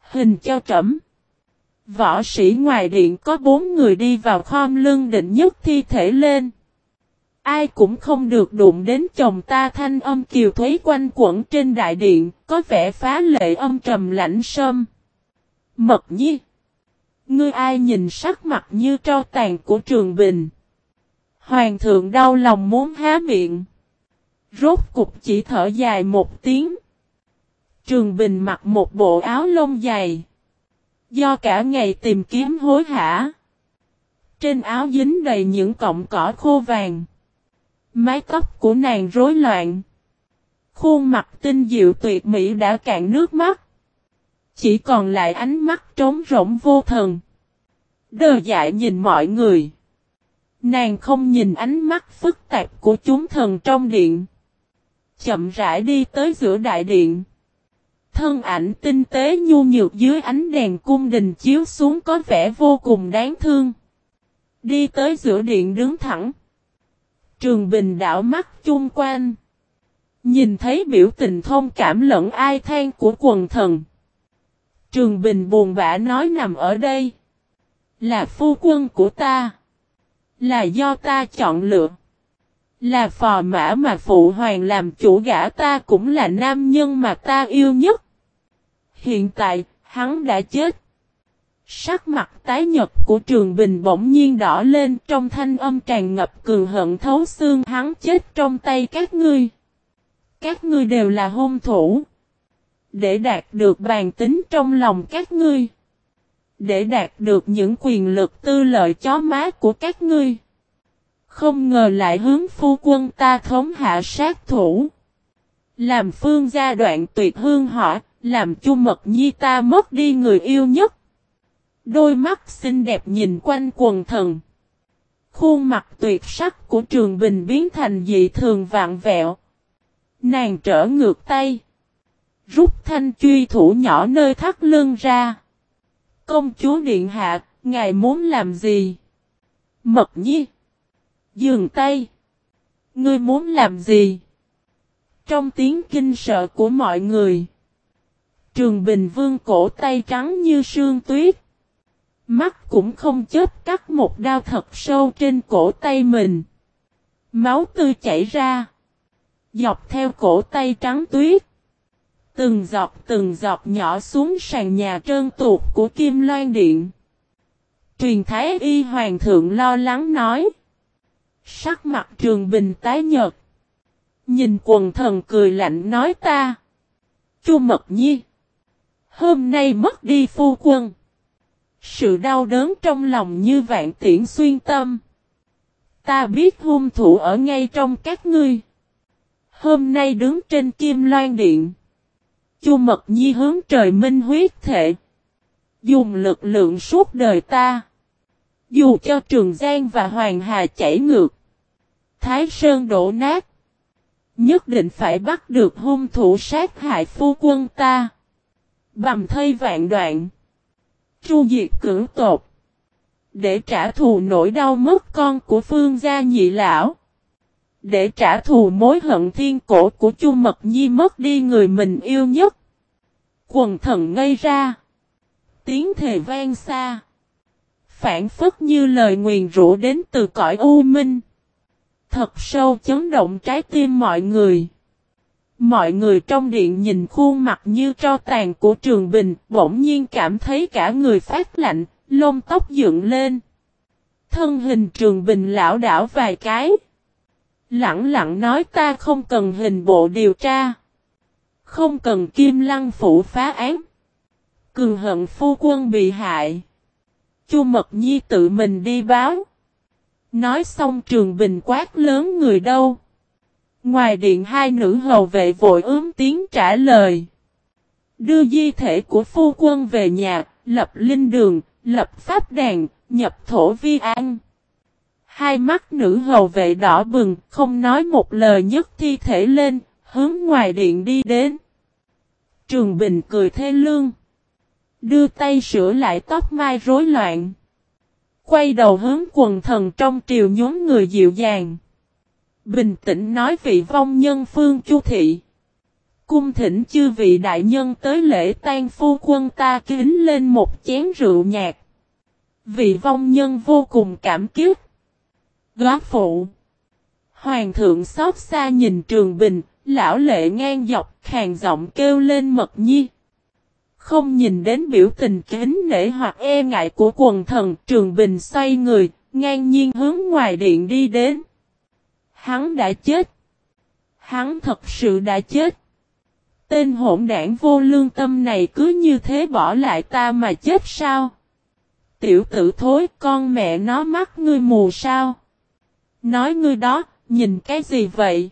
Hình cho trẫm. Võ sĩ ngoài điện có 4 người đi vào khom lưng định nhấc thi thể lên. Ai cũng không được đụng đến chồng ta, thanh âm kiều thúy quanh quẩn trên đại điện, có vẻ phá lệ âm trầm lãnh sâm. Mật Nhi. Ngươi ai nhìn sắc mặt như tro tàn của Trường Bình. Hoàng thượng đau lòng muốn há miệng. Rốt cục chỉ thở dài một tiếng. Trường Bình mặc một bộ áo lông dày. Do cả ngày tìm kiếm hối hả. Trên áo dính đầy những cọng cỏ khô vàng. Mái tóc của nàng rối loạn. Khuôn mặt tinh diệu tuyệt mỹ đã cạn nước mắt. Chỉ còn lại ánh mắt trống rỗng vô thần. Đờ dại nhìn mọi người. Nàng không nhìn ánh mắt phức tạp của chúng thần trong điện. Chậm rãi đi tới giữa đại điện. Thân ảnh tinh tế nhu nhược dưới ánh đèn cung đình chiếu xuống có vẻ vô cùng đáng thương. Đi tới giữa điện đứng thẳng. Trường Bình đảo mắt chung quanh. Nhìn thấy biểu tình thông cảm lẫn ai than của quần thần. Trường Bình buồn bã nói nằm ở đây. Là phu quân của ta. Là do ta chọn lựa. Là phò mã mà phụ hoàng làm chủ, gã ta cũng là nam nhân mà ta yêu nhất. Hiện tại, hắn đã chết. Sắc mặt tái nhật của Trường Bình bỗng nhiên đỏ lên, trong thanh âm tràn ngập cường hận thấu xương. Hắn chết trong tay các ngươi. Các ngươi đều là hung thủ. Để đạt được bàn tính trong lòng các ngươi. Để đạt được những quyền lực tư lợi chó má của các ngươi. Không ngờ lại hướng phu quân ta thống hạ sát thủ. Làm Phương gia đoạn tuyệt hương hỏa, làm Chu Mật Nhi ta mất đi người yêu nhất. Đôi mắt xinh đẹp nhìn quanh quần thần. Khuôn mặt tuyệt sắc của Trường Bình biến thành dị thường vạn vẹo. Nàng trở ngược tay. Rút thanh truy thủ nhỏ nơi thắt lưng ra. Công chúa điện hạ, ngài muốn làm gì? Mật Nhi. Dừng tay. Ngươi muốn làm gì? Trong tiếng kinh sợ của mọi người. Trường Bình vương cổ tay trắng như sương tuyết. Mắt cũng không chớp cắt một đao thật sâu trên cổ tay mình. Máu tươi chảy ra. Dọc theo cổ tay trắng tuyết. Từng giọt nhỏ xuống sàn nhà trơn tuột của Kim Loan Điện. Truyền Thái Y Hoàng thượng lo lắng nói. Sắc mặt Trường Bình tái nhợt. Nhìn quần thần cười lạnh nói ta. Chu Mật Nhi. Hôm nay mất đi phu quân. Sự đau đớn trong lòng như vạn tiễn xuyên tâm. Ta biết hung thủ ở ngay trong các ngươi. Hôm nay đứng trên Kim Loan Điện. Chu Mật Nhi hướng trời minh huyết thệ. Dùng lực lượng suốt đời ta. Dù cho Trường Giang và Hoàng Hà chảy ngược. Thái Sơn đổ nát. Nhất định phải bắt được hung thủ sát hại phu quân ta. Bầm thây vạn đoạn. Tru diệt cửu tộc. Để trả thù nỗi đau mất con của Phương gia nhị lão. Để trả thù mối hận thiên cổ của Chu Mật Nhi mất đi người mình yêu nhất. Quần thần ngây ra. Tiếng thề vang xa. Phản phất như lời nguyền rủa đến từ cõi u minh. Thật sâu chấn động trái tim mọi người. Mọi người trong điện nhìn khuôn mặt như tro tàn của Trường Bình, bỗng nhiên cảm thấy cả người phát lạnh, lông tóc dựng lên. Thân hình Trường Bình lảo đảo vài cái. Lặng lặng nói ta không cần hình bộ điều tra. Không cần Kim Lăng phủ phá án. Cường hận phu quân bị hại. Chu Mật Nhi tự mình đi báo. Nói xong Trường Bình quát lớn người đâu. Ngoài điện hai nữ hầu vệ vội tiếng trả lời. Đưa di thể của phu quân về nhà, lập linh đường, lập pháp đàn, nhập thổ vi an. Hai mắt nữ hầu vệ đỏ bừng, không nói một lời nhấc thi thể lên, hướng ngoài điện đi đến. Trường Bình cười thê lương. Đưa tay sửa lại tóc mai rối loạn. Quay đầu hướng quần thần trong triều nhóm người dịu dàng. Bình tĩnh nói vị vong nhân Phương Chu Thị. Cung thỉnh chư vị đại nhân tới lễ tang phu quân ta kính lên một chén rượu nhạt. Vị vong nhân vô cùng cảm kích. Góa phụ. Hoàng thượng xót xa nhìn Trường Bình, lão lệ ngang dọc, khàn giọng kêu lên Mật Nhi. Không nhìn đến biểu tình kính nể hoặc e ngại của quần thần, Trường Bình xoay người, ngang nhiên hướng ngoài điện đi đến. Hắn đã chết. Hắn thật sự đã chết. Tên hỗn đảng vô lương tâm này cứ như thế bỏ lại ta mà chết sao? Tiểu tử thối, con mẹ nó mắt ngươi mù sao? Nói ngươi đó, nhìn cái gì vậy?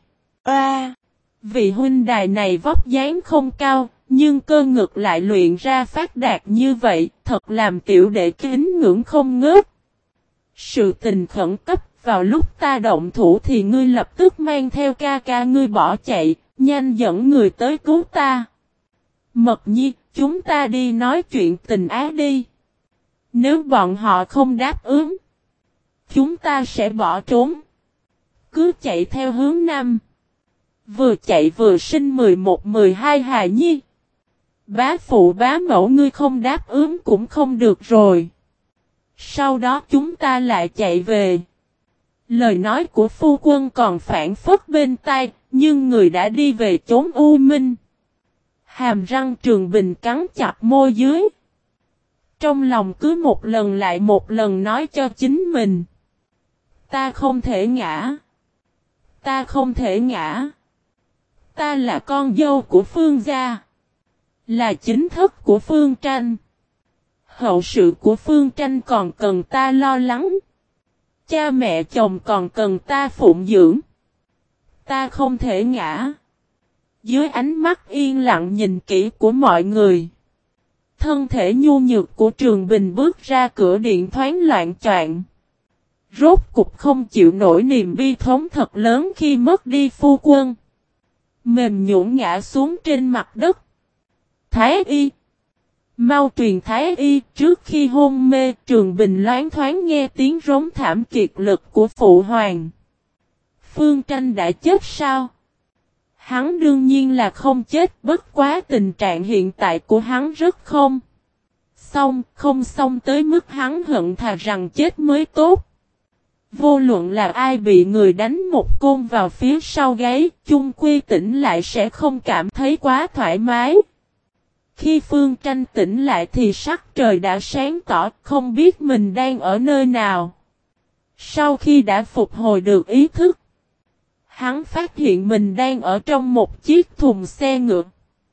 Vị huynh đài này vóc dáng không cao, nhưng cơ ngực lại luyện ra phát đạt như vậy, thật làm tiểu đệ kính ngưỡng không ngớt. Sự tình khẩn cấp, vào lúc ta động thủ thì ngươi lập tức mang theo ca ca ngươi bỏ chạy, nhanh dẫn người tới cứu ta. Mật Nhi, chúng ta đi nói chuyện tình ái đi. Nếu bọn họ không đáp ứng, chúng ta sẽ bỏ trốn. Cứ chạy theo hướng nam. Vừa chạy vừa sinh 11-12 hài nhi. Bá phụ bá mẫu ngươi không đáp ứng cũng không được rồi. Sau đó chúng ta lại chạy về. Lời nói của phu quân còn phản phất bên tai, nhưng người đã đi về chốn u minh. Hàm răng Trường Bình cắn chặt môi dưới. Trong lòng cứ một lần lại một lần nói cho chính mình. Ta không thể ngã. Ta không thể ngã. Ta là con dâu của Phương gia. Là chính thức của Phương Tranh. Hậu sự của Phương Tranh còn cần ta lo lắng. Cha mẹ chồng còn cần ta phụng dưỡng. Ta không thể ngã. Dưới ánh mắt yên lặng nhìn kỹ của mọi người. Thân thể nhu nhược của Trường Bình bước ra cửa điện thoáng loạn choạng. Rốt cục không chịu nổi niềm bi thống thật lớn khi mất đi phu quân. Mềm nhũn ngã xuống trên mặt đất. Thái y. Mau truyền Thái y. Trước khi hôn mê, Trường Bình loáng thoáng nghe tiếng rống thảm kiệt lực của phụ hoàng. Phương Tranh đã chết sao? Hắn đương nhiên là không chết, bất quá tình trạng hiện tại của hắn rất không xong tới mức hắn hận thà rằng chết mới tốt. Vô luận là ai bị người đánh một côn vào phía sau gáy, chung quy tỉnh lại sẽ không cảm thấy quá thoải mái. Khi Phương Tranh tỉnh lại thì sắc trời đã sáng tỏ, không biết mình đang ở nơi nào. Sau khi đã phục hồi được ý thức, hắn phát hiện mình đang ở trong một chiếc thùng xe ngựa.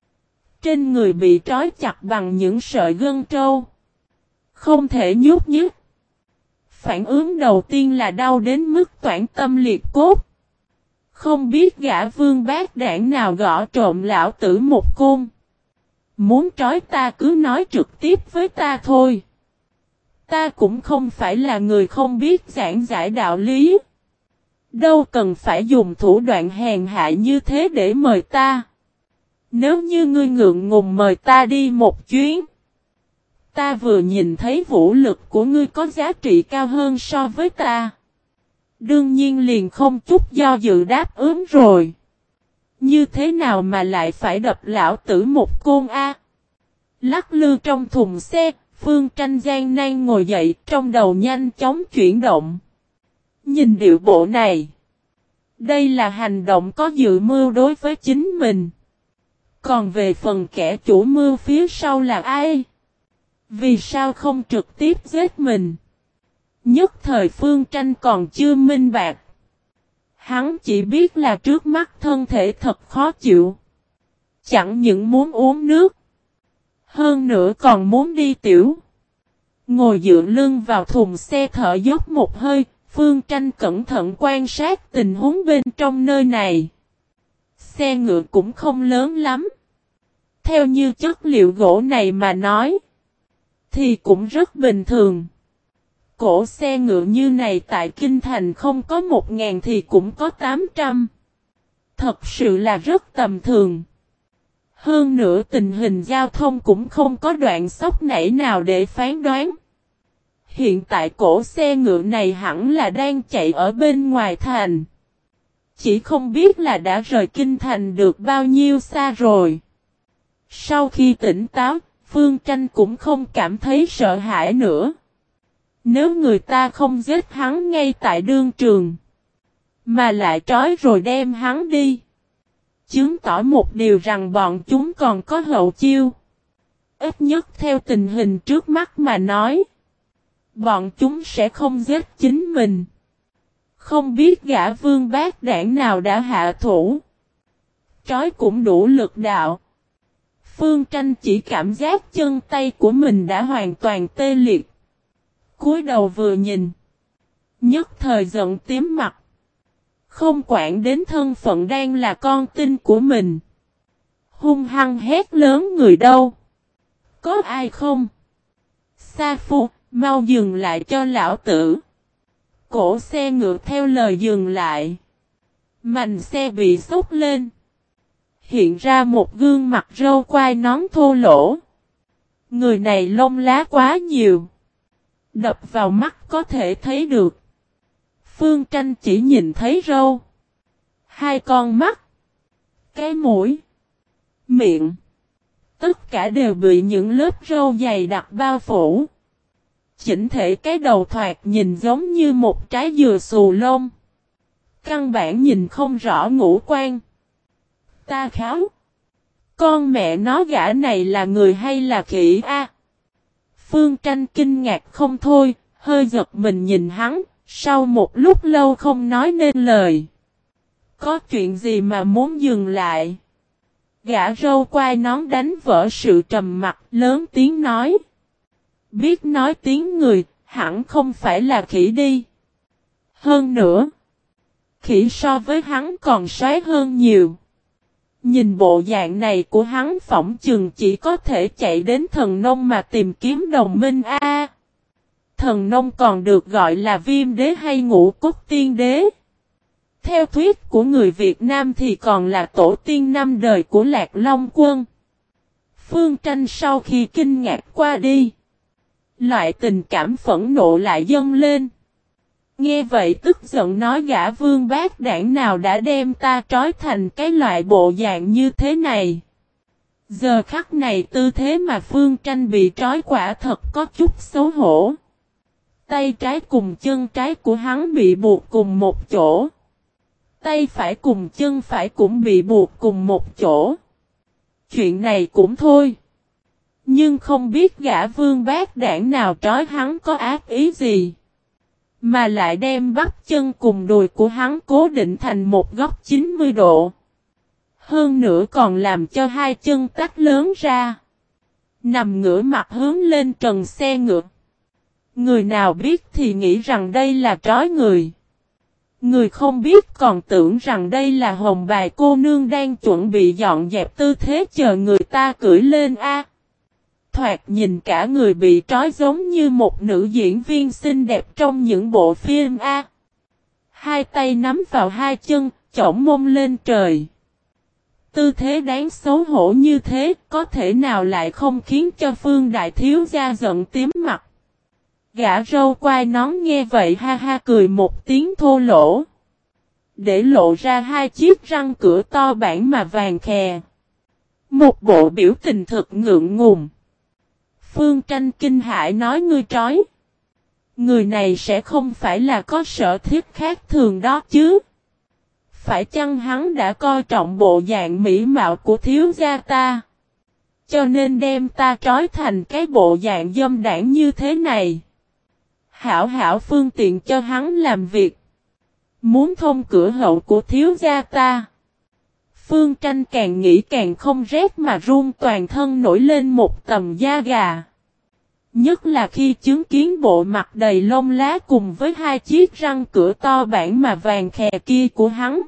Trên người bị trói chặt bằng những sợi gân trâu. Không thể nhúc nhích. Phản ứng đầu tiên là đau đến mức toản tâm liệt cốt. Không biết gã vương bát đảng nào gõ trộm lão tử một côn. Muốn trói ta cứ nói trực tiếp với ta thôi. Ta cũng không phải là người không biết giảng giải đạo lý. Đâu cần phải dùng thủ đoạn hèn hạ như thế để mời ta. Nếu như ngươi ngượng ngùng mời ta đi một chuyến. Ta vừa nhìn thấy vũ lực của ngươi có giá trị cao hơn so với ta. Đương nhiên liền không chút do dự đáp ứng rồi. Như thế nào mà lại phải đập lão tử một côn a? Lắc lư trong thùng xe, Phương Tranh gian nan ngồi dậy, trong đầu nhanh chóng chuyển động. Nhìn điệu bộ này. Đây là hành động có dự mưu đối với chính mình. Còn về phần kẻ chủ mưu phía sau là ai? Vì sao không trực tiếp giết mình? Nhất thời Phương Tranh còn chưa minh bạc. Hắn chỉ biết là trước mắt thân thể thật khó chịu. Chẳng những muốn uống nước. Hơn nữa còn muốn đi tiểu. Ngồi dựa lưng vào thùng xe thở dốc một hơi. Phương Tranh cẩn thận quan sát tình huống bên trong nơi này. Xe ngựa cũng không lớn lắm. Theo như chất liệu gỗ này mà nói. Thì cũng rất bình thường. Cổ xe ngựa như này tại Kinh Thành không có 1.000 thì cũng có 800. Thật sự là rất tầm thường. Hơn nữa tình hình giao thông cũng không có đoạn sóc nảy nào để phán đoán. Hiện tại cổ xe ngựa này hẳn là đang chạy ở bên ngoài thành. chỉ không biết là đã rời kinh thành được bao nhiêu xa rồi. Sau khi tỉnh táo, Phương Tranh cũng không cảm thấy sợ hãi nữa. Nếu người ta không giết hắn ngay tại đương trường, mà lại trói rồi đem hắn đi, chứng tỏ một điều rằng bọn chúng còn có hậu chiêu. Ít nhất theo tình hình trước mắt mà nói, bọn chúng sẽ không giết chính mình. Không biết gã Vương Bát Đản nào đã hạ thủ. Trói cũng đủ lực đạo. Phương Tranh chỉ cảm giác chân tay của mình đã hoàn toàn tê liệt. Cúi đầu vừa nhìn, nhất thời giận tím mặt. Không quản đến thân phận đang là con tin của mình, hung hăng hét lớn: người đâu? Có ai không? Sa Phu, mau dừng lại cho lão tử. Cổ xe ngựa theo lời dừng lại. Mành xe bị xốc lên. Hiện ra một gương mặt râu quai nón thô lỗ. Người này lông lá quá nhiều, đập vào mắt có thể thấy được. Phương Tranh chỉ nhìn thấy râu, hai con mắt, cái mũi, miệng, tất cả đều bị những lớp râu dày đặc bao phủ. Chỉnh thể cái đầu thoạt nhìn giống như một trái dừa xù lông. Căn bản nhìn không rõ ngũ quan. Ta kháo. Con mẹ nó, gã này là người hay là khỉ a? Phương Tranh kinh ngạc không thôi, hơi giật mình nhìn hắn, sau một lúc lâu không nói nên lời. Có chuyện gì mà muốn dừng lại? Gã râu quai nón đánh vỡ sự trầm mặc, lớn tiếng nói. Biết nói tiếng người, hẳn không phải là khỉ đi. Hơn nữa, khỉ so với hắn còn xoái hơn nhiều. Nhìn bộ dạng này của hắn phỏng chừng chỉ có thể chạy đến Thần Nông mà tìm kiếm đồng minh a. Thần Nông còn được gọi là Viêm Đế hay Ngũ Cốt Tiên Đế. Theo thuyết của người Việt Nam thì còn là tổ tiên năm đời của Lạc Long Quân. Phương Tranh sau khi kinh ngạc qua đi, loại tình cảm phẫn nộ lại dâng lên. Nghe vậy tức giận nói: gã Vương Bát Đản nào đã đem ta trói thành cái loại bộ dạng như thế này. Giờ khắc này tư thế mà Phương Tranh bị trói quả thật có chút xấu hổ. Tay trái cùng chân trái của hắn bị buộc cùng một chỗ. Tay phải cùng chân phải cũng bị buộc cùng một chỗ. Chuyện này cũng thôi. Nhưng không biết gã Vương Bát Đản nào trói hắn có ác ý gì, mà lại đem bắp chân cùng đùi của hắn cố định thành một góc 90 độ. Hơn nữa còn làm cho hai chân tách lớn ra. Nằm ngửa mặt hướng lên trần xe ngựa. Người nào biết thì nghĩ rằng đây là trói người. Người không biết còn tưởng rằng đây là hồng bài cô nương đang chuẩn bị dọn dẹp tư thế chờ người ta cưỡi lên a. Thoạt nhìn cả người bị trói giống như một nữ diễn viên xinh đẹp trong những bộ phim a. Hai tay nắm vào hai chân, chổng mông lên trời. Tư thế đáng xấu hổ như thế, có thể nào lại không khiến cho Phương đại thiếu gia giận tím mặt. Gã râu quai nón nghe vậy ha ha cười một tiếng thô lỗ, để lộ ra hai chiếc răng cửa to bản mà vàng khè. Một bộ biểu tình thực ngượng ngùng. Phương Tranh kinh hãi nói: ngươi trói. Người này sẽ không phải là có sở thích khác thường đó chứ? Phải chăng hắn đã coi trọng bộ dạng mỹ mạo của thiếu gia ta, cho nên đem ta trói thành cái bộ dạng dâm đảng như thế này? Hảo hảo phương tiện cho hắn làm việc. Muốn thông cửa hậu của thiếu gia ta. Phương Tranh càng nghĩ càng không rét mà run, toàn thân nổi lên một tầm da gà. Nhất là khi chứng kiến bộ mặt đầy lông lá cùng với hai chiếc răng cửa to bản mà vàng khè kia của hắn.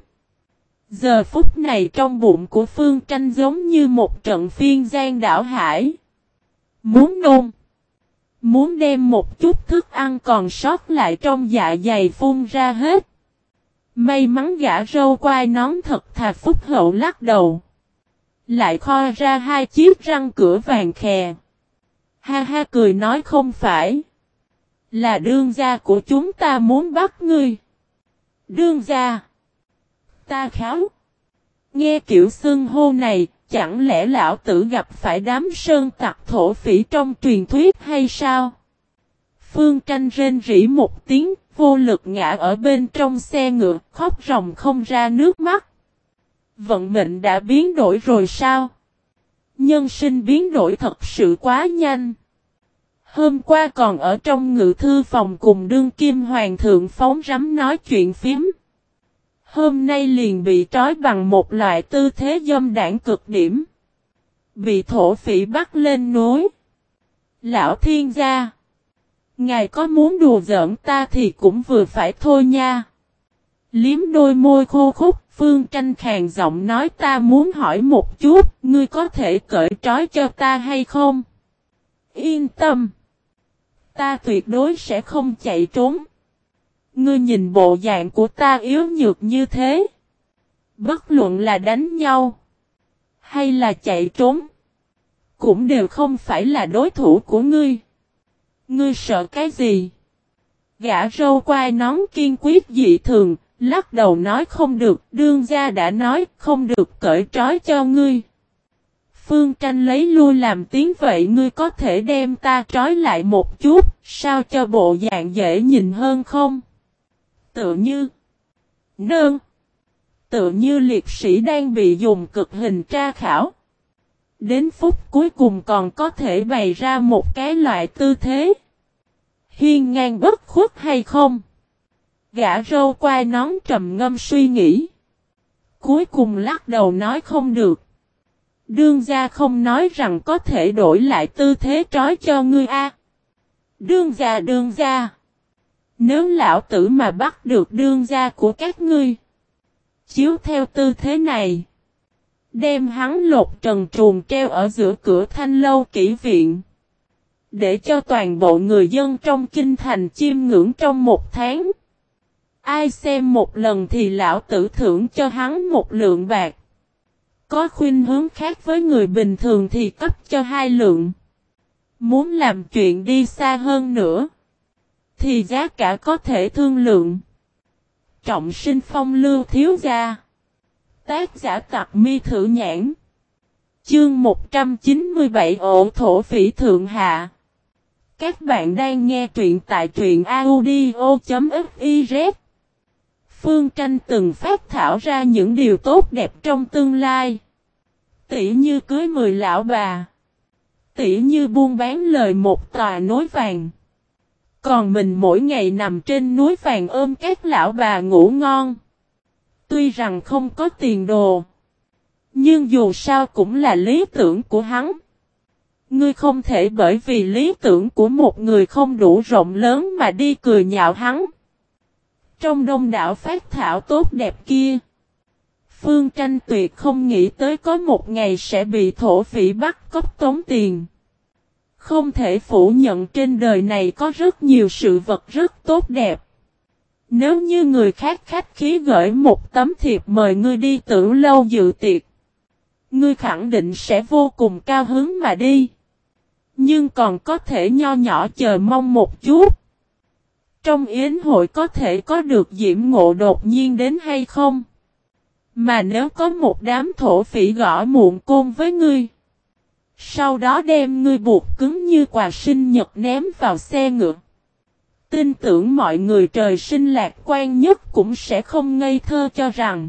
Giờ phút này trong bụng của Phương Tranh giống như một trận phiên giang đảo hải. Muốn nôn. Muốn đem một chút thức ăn còn sót lại trong dạ dày phun ra hết. May mắn gã râu quai nón thật thà phúc hậu lắc đầu. Lại kho ra hai chiếc răng cửa vàng khè. Ha ha cười nói: không phải. Là đương gia của chúng ta muốn bắt ngươi. Đương gia. Ta kháo. Nghe kiểu xưng hô này, chẳng lẽ lão tử gặp phải đám sơn tặc thổ phỉ trong truyền thuyết hay sao? Phương Tranh rên rỉ một tiếng, vô lực ngã ở bên trong xe ngựa, khóc ròng không ra nước mắt. Vận mệnh đã biến đổi rồi sao? Nhân sinh biến đổi thật sự quá nhanh. Hôm qua còn ở trong ngự thư phòng cùng đương kim hoàng thượng phóng rắm nói chuyện phím. Hôm nay liền bị trói bằng một loại tư thế dâm đảng cực điểm. Bị thổ phỉ bắt lên núi. Lão thiên gia. Ngài có muốn đùa giỡn ta thì cũng vừa phải thôi nha. Liếm đôi môi khô khúc, Phương Tranh khàn giọng nói ta muốn hỏi một chút, ngươi có thể cởi trói cho ta hay không? Yên tâm. Ta tuyệt đối sẽ không chạy trốn. Ngươi nhìn bộ dạng của ta yếu nhược như thế. Bất luận là đánh nhau, hay là chạy trốn, cũng đều không phải là đối thủ của ngươi. Ngươi sợ cái gì? Gã râu quai nón kiên quyết dị thường, lắc đầu nói không được, đương gia đã nói không được cởi trói cho ngươi. Phương Tranh lấy lui làm tiếng vậy ngươi có thể đem ta trói lại một chút, sao cho bộ dạng dễ nhìn hơn không? Tựa như Tựa như liệt sĩ đang bị dùng cực hình tra khảo. Đến phút cuối cùng còn có thể bày ra một cái loại tư thế hiên ngang bất khuất hay không? Gã râu quai nón trầm ngâm suy nghĩ. Cuối cùng lắc đầu nói không được. Đương gia không nói rằng có thể đổi lại tư thế trói cho ngươi a. Đương gia. Nếu lão tử mà bắt được đương gia của các ngươi, chiếu theo tư thế này, đem hắn lột trần truồng treo ở giữa cửa Thanh Lâu Kỷ viện, để cho toàn bộ người dân trong kinh thành chiêm ngưỡng trong một tháng. Ai xem một lần thì lão tử thưởng cho hắn một lượng bạc. Có khuynh hướng khác với người bình thường thì cấp cho 2 lượng. Muốn làm chuyện đi xa hơn nữa, thì giá cả có thể thương lượng. Trọng sinh phong lưu thiếu gia. Tác giả Tặc Mi Thử Nhãn. Chương 197 ổ thổ phỉ thượng hạ. Các bạn đang nghe truyện tại truyện audio.fiz. Phương Tranh từng phát thảo ra những điều tốt đẹp trong tương lai. Tỉ như cưới 10 lão bà. Tỉ như buôn bán lời một tòa núi vàng. Còn mình mỗi ngày nằm trên núi vàng ôm các lão bà ngủ ngon. Tuy rằng không có tiền đồ, nhưng dù sao cũng là lý tưởng của hắn. Ngươi không thể bởi vì lý tưởng của một người không đủ rộng lớn mà đi cười nhạo hắn. Trong đông đảo phát thảo tốt đẹp kia, Phương Tranh tuyệt không nghĩ tới có một ngày sẽ bị thổ phỉ bắt cóc tống tiền. Không thể phủ nhận trên đời này có rất nhiều sự vật rất tốt đẹp. Nếu như người khác khách khí gửi một tấm thiệp mời ngươi đi Tử Lâu dự tiệc, ngươi khẳng định sẽ vô cùng cao hứng mà đi. Nhưng còn có thể nho nhỏ chờ mong một chút. Trong yến hội có thể có được diễm ngộ đột nhiên đến hay không? Mà nếu có một đám thổ phỉ gõ muộn côn với ngươi, sau đó đem ngươi buộc cứng như quà sinh nhật ném vào xe ngựa, tin tưởng mọi người trời sinh lạc quan nhất cũng sẽ không ngây thơ cho rằng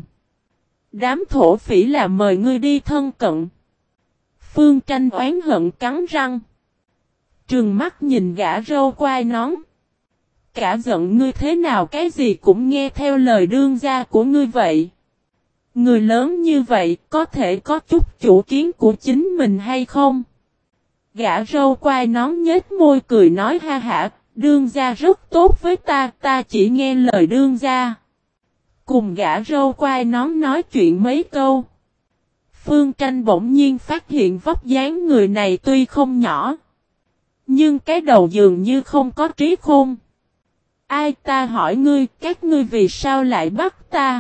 đám thổ phỉ là mời ngươi đi thân cận. Phương Tranh oán hận cắn răng, trừng mắt nhìn gã râu quai nón. Cả giận ngươi thế nào cái gì cũng nghe theo lời đương gia của ngươi vậy. Người lớn như vậy có thể có chút chủ kiến của chính mình hay không? Gã râu quai nón nhếch môi cười nói ha hả, đương gia rất tốt với ta, ta chỉ nghe lời đương gia. Cùng gã râu quai nón nói chuyện mấy câu, Phương Tranh bỗng nhiên phát hiện vóc dáng người này tuy không nhỏ, nhưng cái đầu dường như không có trí khôn. Ai ta hỏi ngươi, các ngươi vì sao lại bắt ta?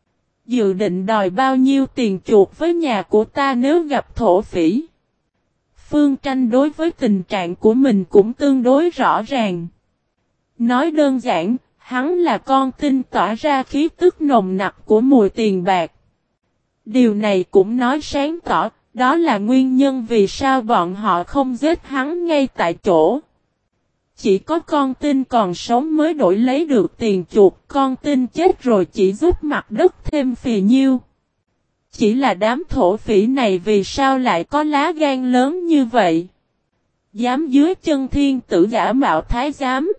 Dự định đòi bao nhiêu tiền chuộc với nhà của ta nếu gặp thổ phỉ? Phương Tranh đối với tình trạng của mình cũng tương đối rõ ràng. Nói đơn giản, Hắn là con tin tỏa ra khí tức nồng nặc của mùi tiền bạc. Điều này cũng nói sáng tỏ, đó là nguyên nhân vì sao bọn họ không giết hắn ngay tại chỗ. Chỉ có con tin còn sống mới đổi lấy được tiền chuộc, con tin chết rồi chỉ giúp mặt đất thêm phì nhiêu. Chỉ là đám thổ phỉ này vì sao lại có lá gan lớn như vậy? Dám dưới chân thiên tử giả mạo thái giám.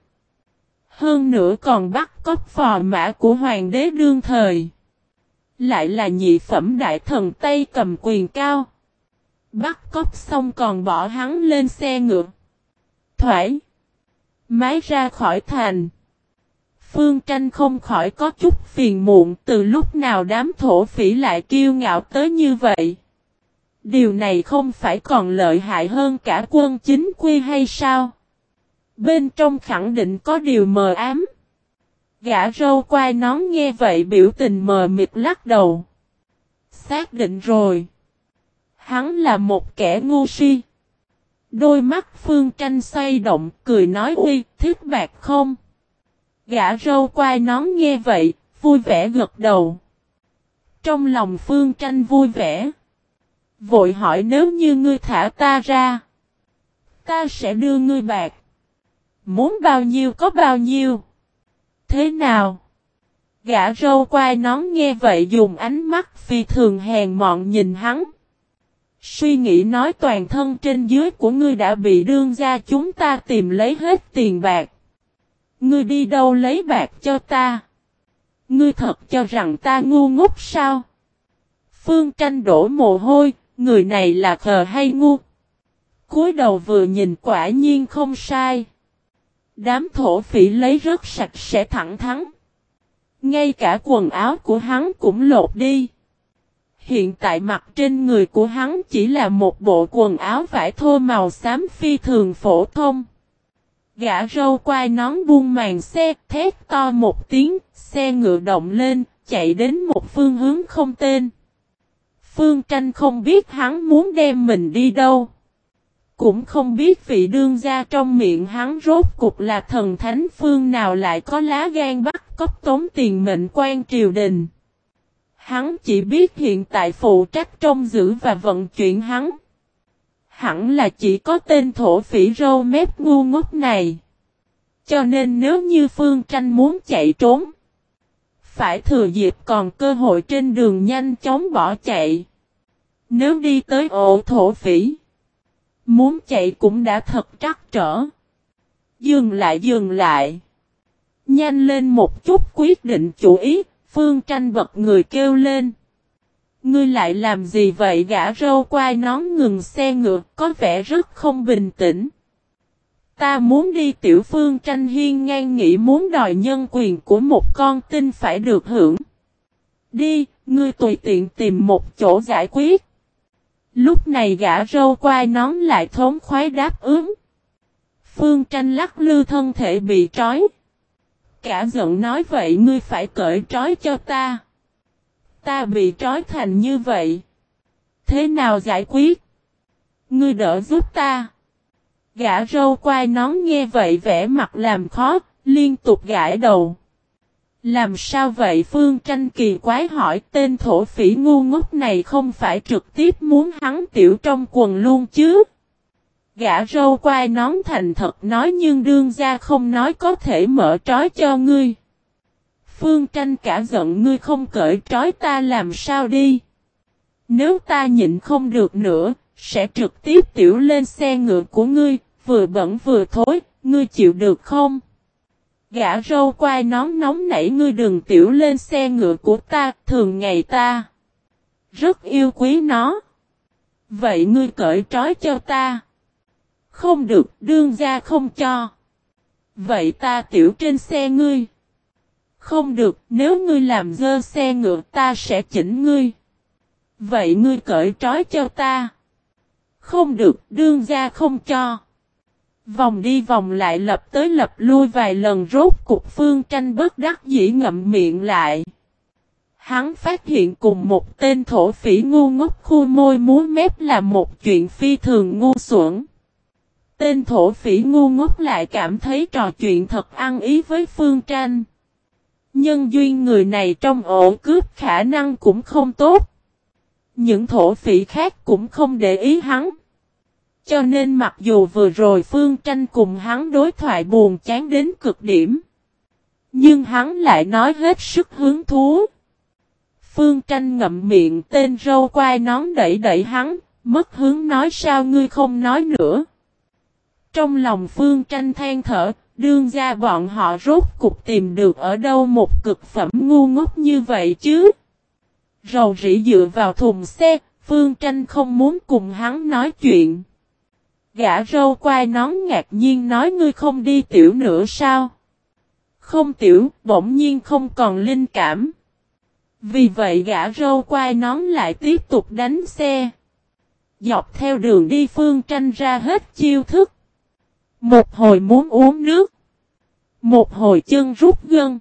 Hơn nữa còn bắt cóc phò mã của hoàng đế đương thời. Lại là nhị phẩm đại thần Tây cầm quyền cao. Bắt cóc xong còn bỏ hắn lên xe ngựa. Thoải mái ra khỏi thành. Phương Tranh không khỏi có chút phiền muộn, từ lúc nào đám thổ phỉ lại kiêu ngạo tới như vậy. Điều này không phải còn lợi hại hơn cả quân chính quy hay sao? Bên trong khẳng định có điều mờ ám. Gã râu quai nón nghe vậy biểu tình mờ mịt lắc đầu. Xác định rồi. Hắn là một kẻ ngu si. Đôi mắt Phương Tranh xoay động, cười nói uy, thiết bạc không? Gã râu quai nón nghe vậy, vui vẻ gật đầu. Trong lòng Phương Tranh vui vẻ. Vội hỏi nếu như ngươi thả ta ra, ta sẽ đưa ngươi bạc. Muốn bao nhiêu có bao nhiêu. Thế nào? Gã râu quai nón nghe vậy dùng ánh mắt phi thường hèn mọn nhìn hắn. Suy nghĩ nói toàn thân trên dưới của ngươi đã bị đương gia chúng ta tìm lấy hết tiền bạc. Ngươi đi đâu lấy bạc cho ta? Ngươi thật cho rằng ta ngu ngốc sao? Phương Tranh đổ mồ hôi, người này là khờ hay ngu? Cúi đầu vừa nhìn quả nhiên không sai. Đám thổ phỉ lấy rất sạch sẽ thẳng thắn. Ngay cả quần áo của hắn cũng lột đi. Hiện tại mặc trên người của hắn chỉ là một bộ quần áo vải thô màu xám phi thường phổ thông. Gã râu quai nón buông màn xe, thét to một tiếng, xe ngựa động lên, chạy đến một phương hướng không tên. Phương Tranh không biết hắn muốn đem mình đi đâu. Cũng không biết vị đương gia trong miệng hắn rốt cục là thần thánh phương nào lại có lá gan bắt cóc tống tiền mệnh quan triều đình. Hắn chỉ biết hiện tại phụ trách trông giữ và vận chuyển hắn. Hẳn là chỉ có tên thổ phỉ râu mép ngu ngốc này. Cho nên nếu như Phương Tranh muốn chạy trốn, phải thừa dịp còn cơ hội trên đường nhanh chóng bỏ chạy. Nếu đi tới ổ thổ phỉ, muốn chạy cũng đã thật trắc trở. Dừng lại. Nhanh lên một chút quyết định chủ ý, Phương Tranh bật người kêu lên. Ngươi lại làm gì vậy? Gã râu quai nón ngừng xe ngựa, có vẻ rất không bình tĩnh. Ta muốn đi. Tiểu Phương Tranh hiên ngang nghĩ muốn đòi nhân quyền của một con tin phải được hưởng. Đi, ngươi tùy tiện tìm một chỗ giải quyết. Lúc này gã râu quai nón lại thống khoái đáp ứng. Phương Tranh lắc lư thân thể bị trói. Cả giận nói vậy ngươi phải cởi trói cho ta. Ta bị trói thành như vậy. Thế nào giải quyết? Ngươi đỡ giúp ta. Gã râu quai nón nghe vậy vẻ mặt làm khó, liên tục gãi đầu. Làm sao vậy? Phương Tranh kỳ quái hỏi. Tên thổ phỉ ngu ngốc này không phải trực tiếp muốn hắn tiểu trong quần luôn chứ? Gã râu quai nón thành thật nói nhưng đương gia không nói có thể mở trói cho ngươi. Phương Tranh cả giận ngươi không cởi trói ta làm sao đi? Nếu ta nhịn không được nữa, sẽ trực tiếp tiểu lên xe ngựa của ngươi, vừa bẩn vừa thối, ngươi chịu được không? Gã râu quai nón nóng nảy ngươi đừng tiểu lên xe ngựa của ta, thường ngày ta rất yêu quý nó. Vậy ngươi cởi trói cho ta. Không được, đương gia không cho. Vậy ta tiểu trên xe ngươi. Không được, nếu ngươi làm dơ xe ngựa ta sẽ chỉnh ngươi. Vậy ngươi cởi trói cho ta. Không được, đương gia không cho. Vòng đi vòng lại lập tới lập lui vài lần rốt cục Phương Tranh bất đắc dĩ ngậm miệng lại. Hắn phát hiện cùng một tên thổ phỉ ngu ngốc khu môi múa mép là một chuyện phi thường ngu xuẩn. Tên thổ phỉ ngu ngốc lại cảm thấy trò chuyện thật ăn ý với Phương Tranh. Nhân duyên người này trong ổ cướp khả năng cũng không tốt. Những thổ phỉ khác cũng không để ý hắn. Cho nên mặc dù vừa rồi Phương Tranh cùng hắn đối thoại buồn chán đến cực điểm. Nhưng hắn lại nói hết sức hứng thú. Phương Tranh ngậm miệng, tên râu quai nón đẩy đẩy hắn, mất hứng nói sao ngươi không nói nữa. Trong lòng Phương Tranh than thở, đương ra bọn họ rốt cục tìm được ở đâu một cực phẩm ngu ngốc như vậy chứ. Rầu rĩ dựa vào thùng xe, Phương Tranh không muốn cùng hắn nói chuyện. Gã râu quai nón ngạc nhiên nói ngươi không đi tiểu nữa sao? Không tiểu, bỗng nhiên không còn linh cảm. Vì vậy gã râu quai nón lại tiếp tục đánh xe. Dọc theo đường đi Phương Tranh ra hết chiêu thức. Một hồi muốn uống nước. Một hồi chân rút gân.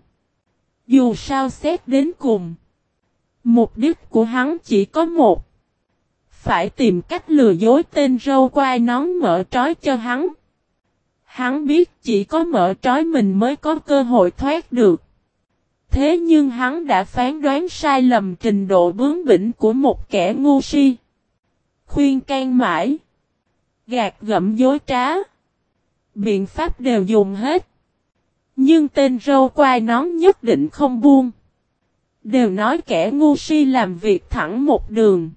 Dù sao xét đến cùng. Mục đích của hắn chỉ có một. Phải tìm cách lừa dối tên râu quai nón mở trói cho hắn. Hắn biết chỉ có mở trói mình mới có cơ hội thoát được. Thế nhưng hắn đã phán đoán sai lầm trình độ bướng bỉnh của một kẻ ngu si. Khuyên can mãi. Gạt gẫm dối trá. Biện pháp đều dùng hết. Nhưng tên râu quai nón nhất định không buông. Đều nói kẻ ngu si làm việc thẳng một đường.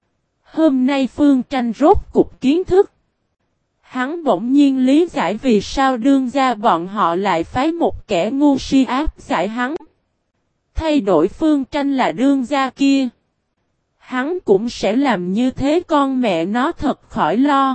Hôm nay Phương Tranh rốt cục kiến thức. Hắn bỗng nhiên lý giải vì sao đương gia bọn họ lại phái một kẻ ngu si áp giải hắn. Thay đổi Phương Tranh là đương gia kia. Hắn cũng sẽ làm như thế con mẹ nó thật khỏi lo.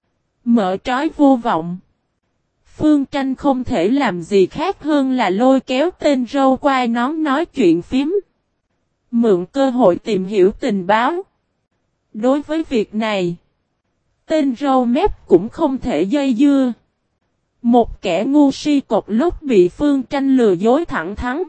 Mở trói vô vọng. Phương Tranh không thể làm gì khác hơn là lôi kéo tên râu quai nón nói chuyện phím. Mượn cơ hội tìm hiểu tình báo. Đối với việc này, tên râu mép cũng không thể dây dưa. Một kẻ ngu si cột lốc bị Phương Tranh lừa dối thẳng thắn.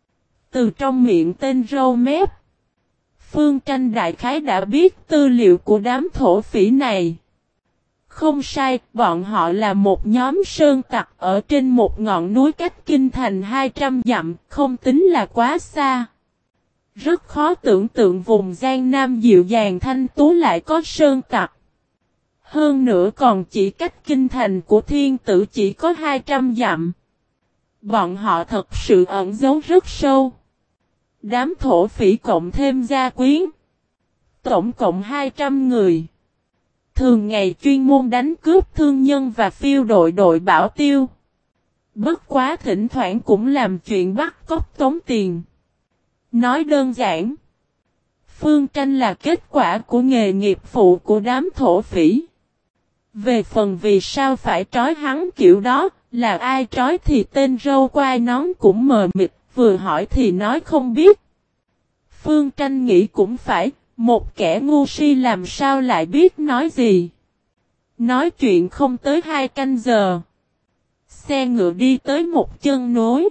Từ trong miệng tên râu mép, Phương Tranh đại khái đã biết tư liệu của đám thổ phỉ này. Không sai, bọn họ là một nhóm sơn tặc ở trên một ngọn núi cách kinh thành 200 dặm, không tính là quá xa. Rất khó tưởng tượng vùng Giang Nam dịu dàng thanh tú lại có sơn tặc. Hơn nữa còn chỉ cách kinh thành của thiên tử chỉ có 200 dặm. Bọn họ thật sự ẩn giấu rất sâu. Đám thổ phỉ cộng thêm gia quyến. Tổng cộng 200 người. Thường ngày chuyên môn đánh cướp thương nhân và phiêu đội bảo tiêu. Bất quá thỉnh thoảng cũng làm chuyện bắt cóc tống tiền. Nói đơn giản, Phương Tranh là kết quả của nghề nghiệp phụ của đám thổ phỉ. Về phần vì sao phải trói hắn kiểu đó, là ai trói thì tên râu quai nón cũng mờ mịt, vừa hỏi thì nói không biết. Phương Tranh nghĩ cũng phải, một kẻ ngu si làm sao lại biết nói gì. Nói chuyện không tới 2 canh giờ. Xe ngựa đi tới một chân núi.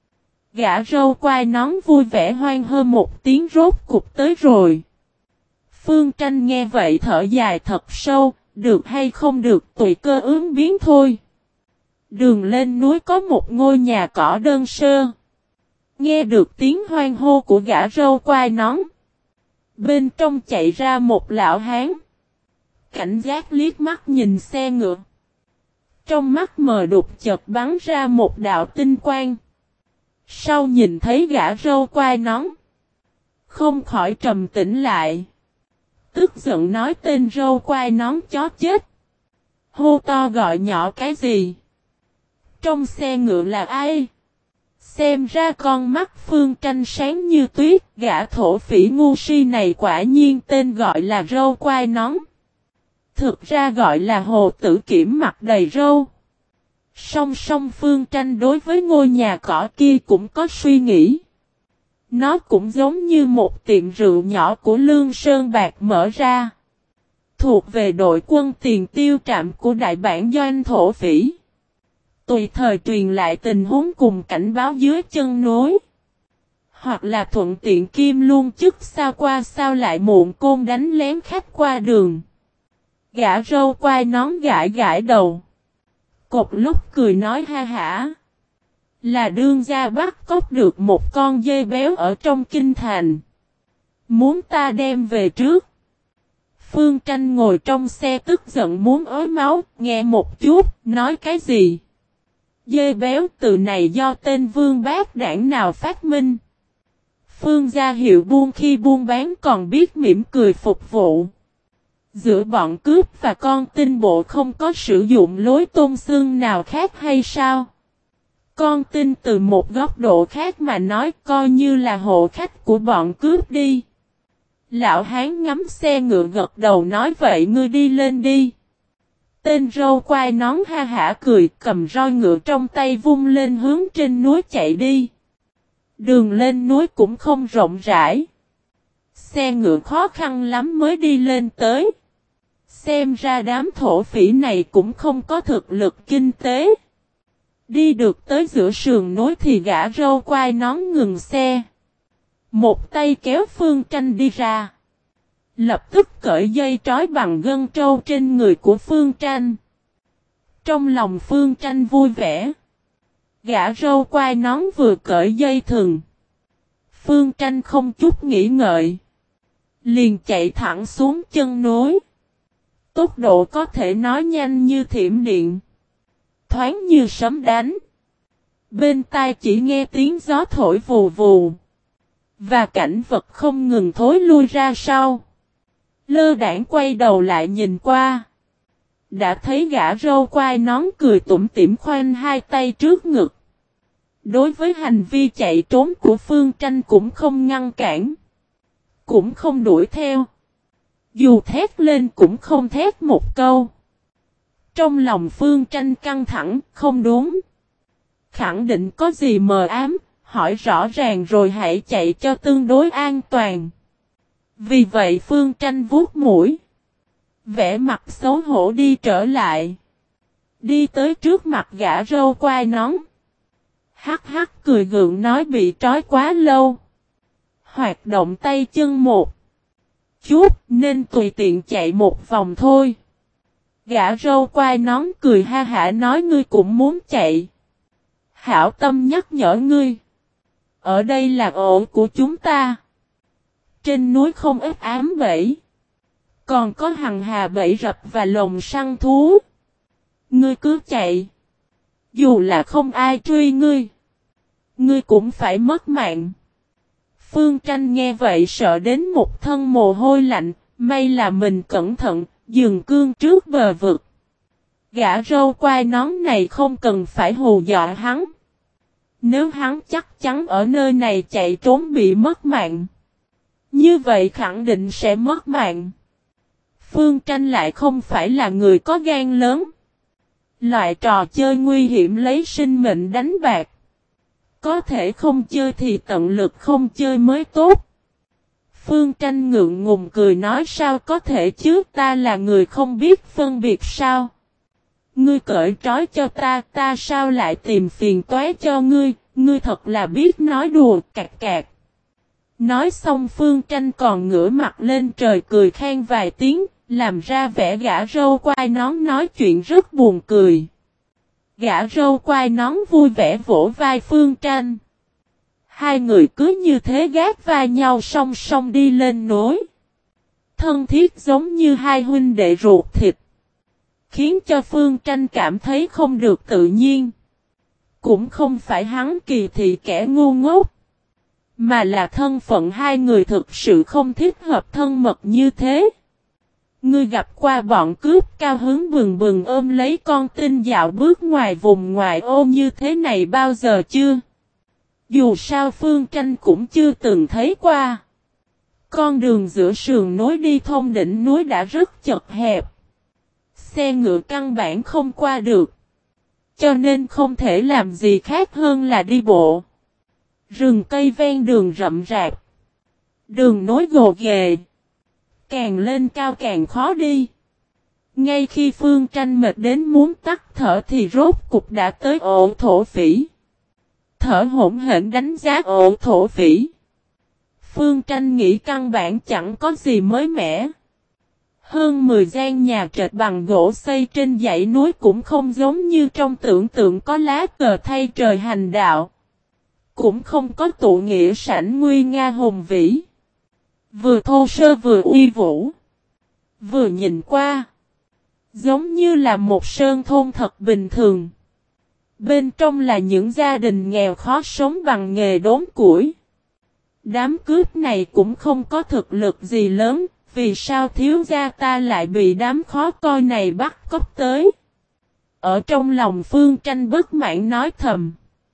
Gã râu quai nón vui vẻ hoan hô một tiếng rốt cục tới rồi. Phương Tranh nghe vậy thở dài thật sâu, được hay không được tùy cơ ứng biến thôi. Đường lên núi có một ngôi nhà cỏ đơn sơ. Nghe được tiếng hoan hô của gã râu quai nón. Bên trong chạy ra một lão hán. Cảnh giác liếc mắt nhìn xe ngựa. Trong mắt mờ đục chợt bắn ra một đạo tinh quang. Sau nhìn thấy gã râu quai nón. Không khỏi trầm tĩnh lại. Tức giận nói tên râu quai nón chó chết. Hô to gọi nhỏ cái gì? Trong xe ngựa là ai? Xem ra con mắt Phương Tranh sáng như tuyết. Gã thổ phỉ ngu si này quả nhiên tên gọi là râu quai nón. Thực ra gọi là Hồ Tử Kiểm mặt đầy râu. Song song Phương Tranh đối với ngôi nhà cỏ kia cũng có suy nghĩ. Nó cũng giống như một tiệm rượu nhỏ của Lương Sơn Bạc mở ra. Thuộc về đội quân tiền tiêu trạm của đại bản doanh thổ phỉ. Tùy thời truyền lại tình huống cùng cảnh báo dưới chân núi. Hoặc là thuận tiện kim luôn chức sao qua sao lại muộn côn đánh lén khách qua đường. Gã râu quai nón gãi gãi đầu. Cột lúc cười nói ha hả. Là đương gia bắt cóc được một con dê béo ở trong kinh thành. Muốn ta đem về trước. Phương Tranh ngồi trong xe tức giận muốn ới máu, nghe một chút, nói cái gì? Dê béo từ này do tên Vương Bác Đảng nào phát minh? Phương gia hiệu buôn khi buôn bán còn biết mỉm cười phục vụ. Giữa bọn cướp và con tin bộ không có sử dụng lối tôn xưng nào khác hay sao? Con tin từ một góc độ khác mà nói coi như là hộ khách của bọn cướp đi. Lão Hán ngắm xe ngựa gật đầu nói vậy ngươi đi lên đi. Tên râu quai nón ha hả cười cầm roi ngựa trong tay vung lên hướng trên núi chạy đi. Đường lên núi cũng không rộng rãi. Xe ngựa khó khăn lắm mới đi lên tới. Xem ra đám thổ phỉ này cũng không có thực lực kinh tế. Đi được tới giữa sườn núi thì gã râu quai nón ngừng xe. Một tay kéo Phương Tranh đi ra. Lập tức cởi dây trói bằng gân trâu trên người của Phương Tranh. Trong lòng Phương Tranh vui vẻ. Gã râu quai nón vừa cởi dây thừng. Phương Tranh không chút nghĩ ngợi. Liền chạy thẳng xuống chân núi. Tốc độ có thể nói nhanh như thiểm điện. Thoáng như sấm đánh. Bên tai chỉ nghe tiếng gió thổi vù vù. Và cảnh vật không ngừng thối lui ra sau. Lơ đãng quay đầu lại nhìn qua. Đã thấy gã râu quai nón cười tủm tỉm khoanh hai tay trước ngực. Đối với hành vi chạy trốn của Phương Tranh cũng không ngăn cản. Cũng không đuổi theo. Dù thét lên cũng không thét một câu. Trong lòng Phương Tranh căng thẳng, không đúng. Khẳng định có gì mờ ám, hỏi rõ ràng rồi hãy chạy cho tương đối an toàn. Vì vậy Phương Tranh vuốt mũi. Vẻ mặt xấu hổ đi trở lại. Đi tới trước mặt gã râu quai nón. Hắc hắc cười gượng nói bị trói quá lâu. Hoạt động tay chân một chút nên tùy tiện chạy một vòng thôi. Gã râu quai nón cười ha hả nói ngươi cũng muốn chạy. Hảo tâm nhắc nhở ngươi. Ở đây là ổ của chúng ta. Trên núi không ít ám bẫy. Còn có hằng hà bẫy rập và lồng săn thú. Ngươi cứ chạy. Dù là không ai truy ngươi. Ngươi cũng phải mất mạng. Phương Tranh nghe vậy sợ đến một thân mồ hôi lạnh. May là mình cẩn thận. Dừng cương trước bờ vực. Gã râu quai nón này không cần phải hù dọa hắn. Nếu hắn chắc chắn ở nơi này chạy trốn bị mất mạng. Như vậy khẳng định sẽ mất mạng. Phương Tranh lại không phải là người có gan lớn. Loại trò chơi nguy hiểm lấy sinh mệnh đánh bạc. Có thể không chơi thì tận lực không chơi mới tốt. Phương Tranh ngượng ngùng cười nói sao có thể chứ ta là người không biết phân biệt sao. Ngươi cởi trói cho ta sao lại tìm phiền toái cho ngươi, ngươi thật là biết nói đùa cạc cạc. Nói xong Phương Tranh còn ngửa mặt lên trời cười khen vài tiếng, làm ra vẻ gã râu quai nón nói chuyện rất buồn cười. Gã râu quai nón vui vẻ vỗ vai Phương Tranh. Hai người cứ như thế gác vai nhau song song đi lên núi. Thân thiết giống như hai huynh đệ ruột thịt. Khiến cho Phương Tranh cảm thấy không được tự nhiên. Cũng không phải hắn kỳ thị kẻ ngu ngốc. Mà là thân phận hai người thực sự không thích hợp thân mật như thế. Ngươi gặp qua bọn cướp cao hứng bừng bừng ôm lấy con tin dạo bước ngoài vùng ngoại ô như thế này bao giờ chưa? Dù sao Phương Tranh cũng chưa từng thấy qua. Con đường giữa sườn núi đi thông đỉnh núi đã rất chật hẹp. Xe ngựa căn bản không qua được. Cho nên không thể làm gì khác hơn là đi bộ. Rừng cây ven đường rậm rạp. Đường nối gồ ghề. Càng lên cao càng khó đi. Ngay khi Phương Tranh mệt đến muốn tắt thở thì rốt cục đã tới ổ thổ phỉ. Thở hổn hển đánh giá ổ thổ phỉ. Phương Tranh nghĩ căn bản chẳng có gì mới mẻ. Hơn 10 gian nhà trệt bằng gỗ xây trên dãy núi cũng không giống như trong tưởng tượng có lá cờ thay trời hành đạo. Cũng không có tụ nghĩa sảnh nguy nga hùng vĩ. Vừa thô sơ vừa uy vũ. Vừa nhìn qua. Giống như là một sơn thôn thật bình thường. Bên trong là những gia đình nghèo khó sống bằng nghề đốn củi. Đám cướp này cũng không có thực lực gì lớn. Vì sao thiếu gia ta lại bị đám khó coi này bắt cóc tới? Ở trong lòng Phương Tranh bất mãn nói thầm.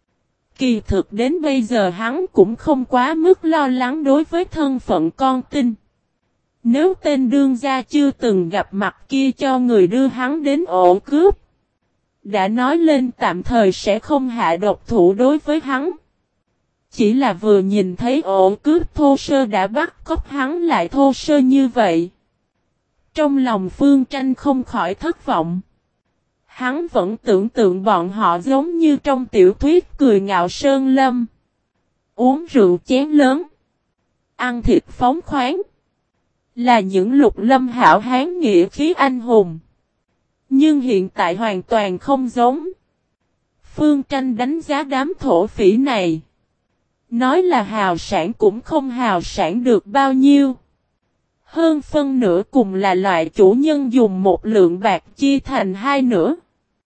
Kỳ thực đến bây giờ hắn cũng không quá mức lo lắng đối với thân phận con tin. Nếu tên đương gia chưa từng gặp mặt kia cho người đưa hắn đến ổ cướp. Đã nói lên tạm thời sẽ không hạ độc thủ đối với hắn. Chỉ là vừa nhìn thấy ổ cướp thô sơ đã bắt cóc hắn lại thô sơ như vậy. Trong lòng Phương Tranh không khỏi thất vọng. Hắn vẫn tưởng tượng bọn họ giống như trong tiểu thuyết cười ngạo sơn lâm. Uống rượu chén lớn. Ăn thịt phóng khoáng. Là những lục lâm hảo hán nghĩa khí anh hùng. Nhưng hiện tại hoàn toàn không giống. Phương Tranh đánh giá đám thổ phỉ này. Nói là hào sản cũng không hào sản được bao nhiêu. Hơn phân nửa cùng là loại chủ nhân dùng một lượng bạc chia thành hai nửa.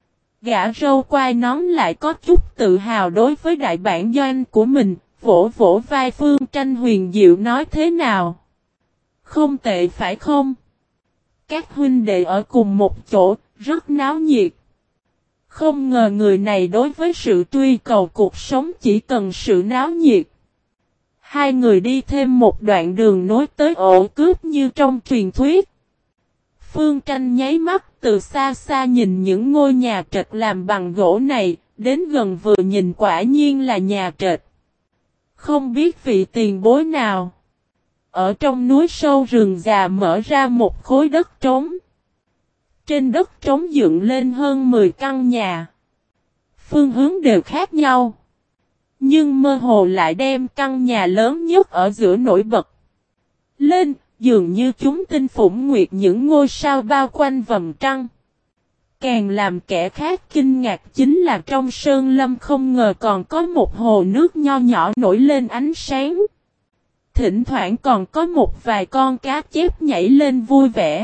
Gã râu quai nón lại có chút tự hào đối với đại bản doanh của mình, vỗ vỗ vai Phương Tranh huyền diệu nói thế nào. Không tệ phải không? Các huynh đệ ở cùng một chỗ, rất náo nhiệt. Không ngờ người này đối với sự truy cầu cuộc sống chỉ cần sự náo nhiệt. Hai người đi thêm một đoạn đường nối tới ổ cướp như trong truyền thuyết. Phương Tranh nháy mắt từ xa xa nhìn những ngôi nhà trệt làm bằng gỗ này, đến gần vừa nhìn quả nhiên là nhà trệt. Không biết vị tiền bối nào. Ở trong núi sâu rừng già mở ra một khối đất trống. Trên đất trống dựng lên hơn 10 căn nhà. Phương hướng đều khác nhau. Nhưng mơ hồ lại đem căn nhà lớn nhất ở giữa nổi bật lên, dường như chúng tinh phủng nguyệt những ngôi sao bao quanh vầng trăng. Càng làm kẻ khác kinh ngạc chính là trong sơn lâm không ngờ còn có một hồ nước nho nhỏ nổi lên ánh sáng. Thỉnh thoảng còn có một vài con cá chép nhảy lên vui vẻ.